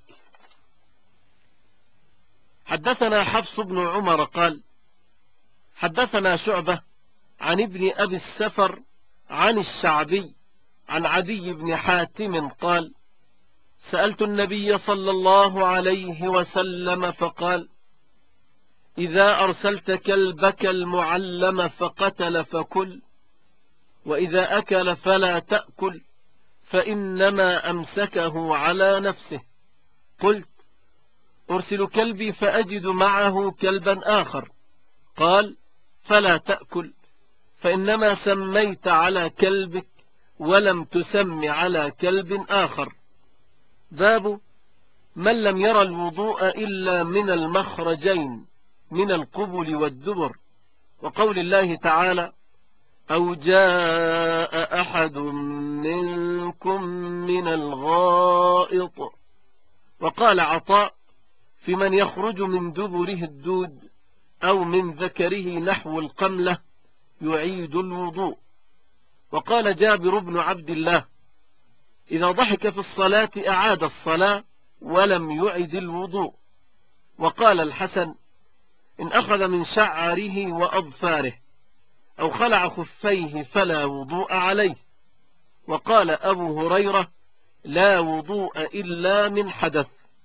حدثنا حفص بن عمر قال: حدثنا شعبة عن ابن أبي السفر عن الشعبي عن عدي بن حاتم قال: سألت النبي صلى الله عليه وسلم فقال: إذا أرسلت كلبك المعلم فقتل فكل، وإذا أكل فلا تأكل، فإنما أمسكه على نفسه. قلت: أرسل كلبي فأجد معه كلبا آخر. قال: فلا تأكل، فإنما سميت على كلبك ولم تسم على كلب آخر. باب من لم يرى الوضوء إلا من المخرجين من القبل والدبر، وقول الله تعالى: أو جاء أحد منكم من الغائط. وقال عطاء: في من يخرج من دبره الدود أو من ذكره نحو القملة يعيد الوضوء. وقال جابر بن عبد الله: إذا ضحك في الصلاة أعاد الصلاة ولم يعد الوضوء. وقال الحسن: إن أخذ من شعره وأظفاره أو خلع خفيه فلا وضوء عليه. وقال أبو هريرة: لا وضوء إلا من حدث.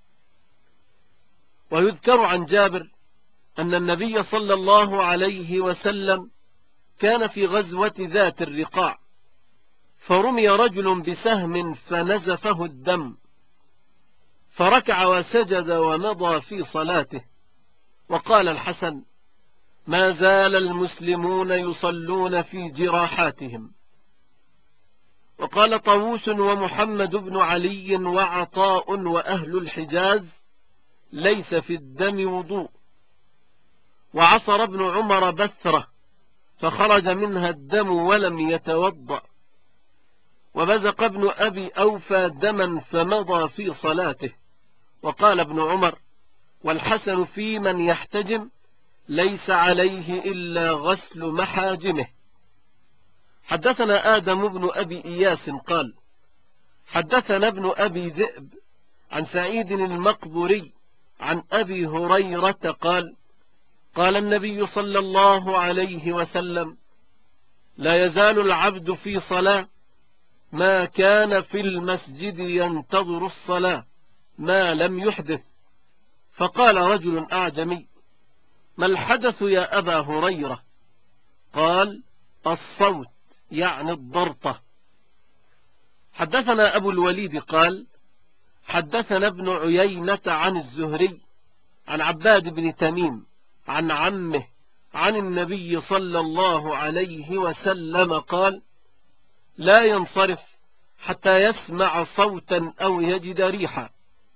ويذكر عن جابر أن النبي صلى الله عليه وسلم كان في غزوة ذات الرقاع، فرمي رجل بسهم فنزفه الدم، فركع وسجد ومضى في صلاته. وقال الحسن: ما زال المسلمون يصلون في جراحاتهم. وقال طاووس ومحمد بن علي وعطاء وأهل الحجاز: ليس في الدم وضوء. وعصر ابن عمر بثرة فخرج منها الدم ولم يتوضأ. وبزق ابن أبي أوفى دما فمضى في صلاته. وقال ابن عمر: والحسن في من يحتجم ليس عليه إلا غسل محاجمه. حدثنا آدم بن أبي إياس قال: حدثنا ابن أبي ذئب عن سعيد المقبري عن أبي هريرة قال: قال النبي صلى الله عليه وسلم: لا يزال العبد في صلاة ما كان في المسجد ينتظر الصلاة ما لم يحدث. فقال رجل أعجمي: ما الحدث يا أبا هريرة؟ قال: الصوت، يعني الضرطة. حدثنا أبو الوليد قال: حدثنا ابن عيينة عن الزهري عن عباد بن تميم عن عمه عن النبي صلى الله عليه وسلم قال: لا ينصرف حتى يسمع صوتا أو يجد ريحا.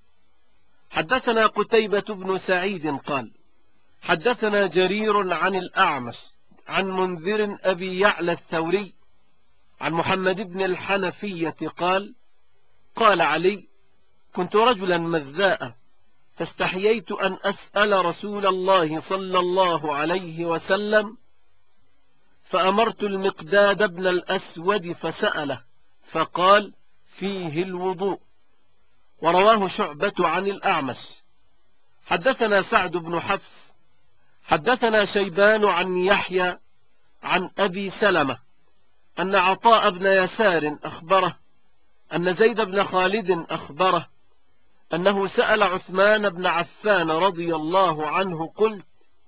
حدثنا قتيبة بن سعيد قال: حدثنا جرير عن الأعمش عن منذر أبي يعلى الثوري عن محمد بن الحنفية قال: قال علي: كنت رجلا مذاء فاستحييت أن أسأل رسول الله صلى الله عليه وسلم، فأمرت المقداد بن الأسود فسأله فقال: فيه الوضوء. ورواه شعبة عن الأعمش. حدثنا سعد بن حفص حدثنا شيبان عن يحيى عن أبي سلمة أن عطاء بن يسار أخبره أن زيد بن خالد أخبره أنه سأل عثمان بن عفان رضي الله عنه: قلت: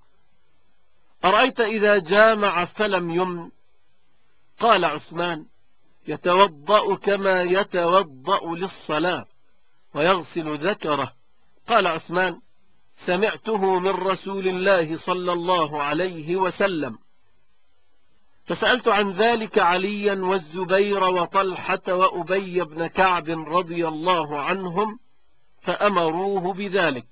أرأيت إذا جامع فلم يمن؟ قال عثمان: يتوضأ كما يتوضأ للصلاة ويغسل ذكره. قال عثمان: سمعته من رسول الله صلى الله عليه وسلم. فسألت عن ذلك عليا والزبير وطلحة وأبي بن كعب رضي الله عنهم فأمروه بذلك.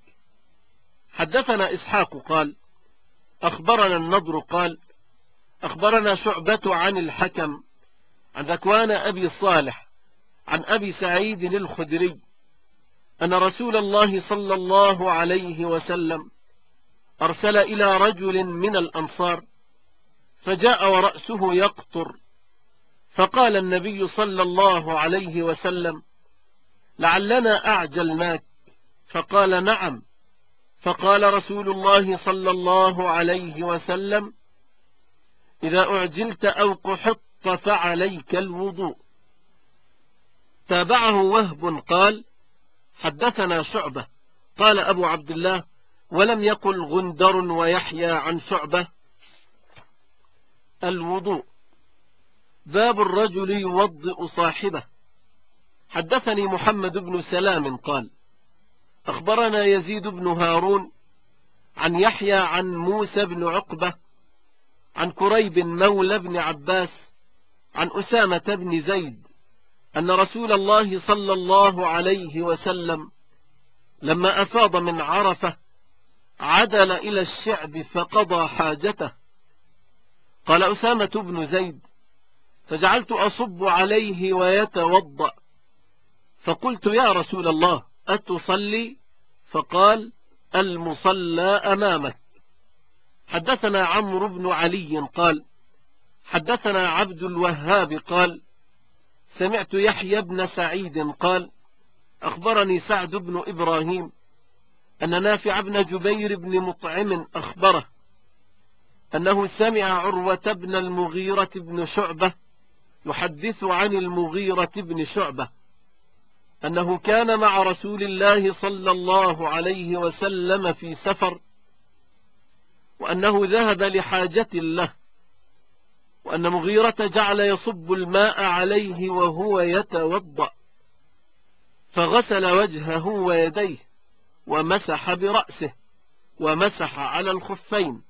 حدثنا إسحاق قال: أخبرنا النضر قال: أخبرنا شعبة عن الحكم عن ذكوان أبي صالح عن أبي سعيد الخدري أن رسول الله صلى الله عليه وسلم أرسل إلى رجل من الأنصار فجاء ورأسه يقطر، فقال النبي صلى الله عليه وسلم: لعلنا أعجلناك. فقال: نعم. فقال رسول الله صلى الله عليه وسلم: إذا أعجلت أو قحطت فعليك الوضوء. تابعه وهب قال: حدثنا شعبة قال أبو عبد الله: ولم يقل غندر ويحيى عن شعبة. الوضوء. باب الرجل يوضئ صاحبه. حدثني محمد بن سلام قال: أخبرنا يزيد بن هارون عن يحيى عن موسى بن عقبة عن كريب مولى بن عباس عن أسامة بن زيد أن رسول الله صلى الله عليه وسلم لما أفاض من عرفة عدل إلى الشعب فقضى حاجته. قال أسامة بن زيد: فجعلت أصب عليه ويتوضأ، فقلت: يا رسول الله أتصلي؟ فقال: المصلى أمامك. حدثنا عمرو بن علي قال: حدثنا عبد الوهاب قال: سمعت يحيى بن سعيد قال: أخبرني سعد بن إبراهيم أن نافع بن جبير بن مطعم أخبره أنه سمع عروة بن المغيرة بن شعبة يحدث عن المغيرة بن شعبة أنه كان مع رسول الله صلى الله عليه وسلم في سفر، وأنه ذهب لحاجة له، وأن مغيرة جعل يصب الماء عليه وهو يتوضأ، فغسل وجهه ويديه ومسح برأسه ومسح على الخفين،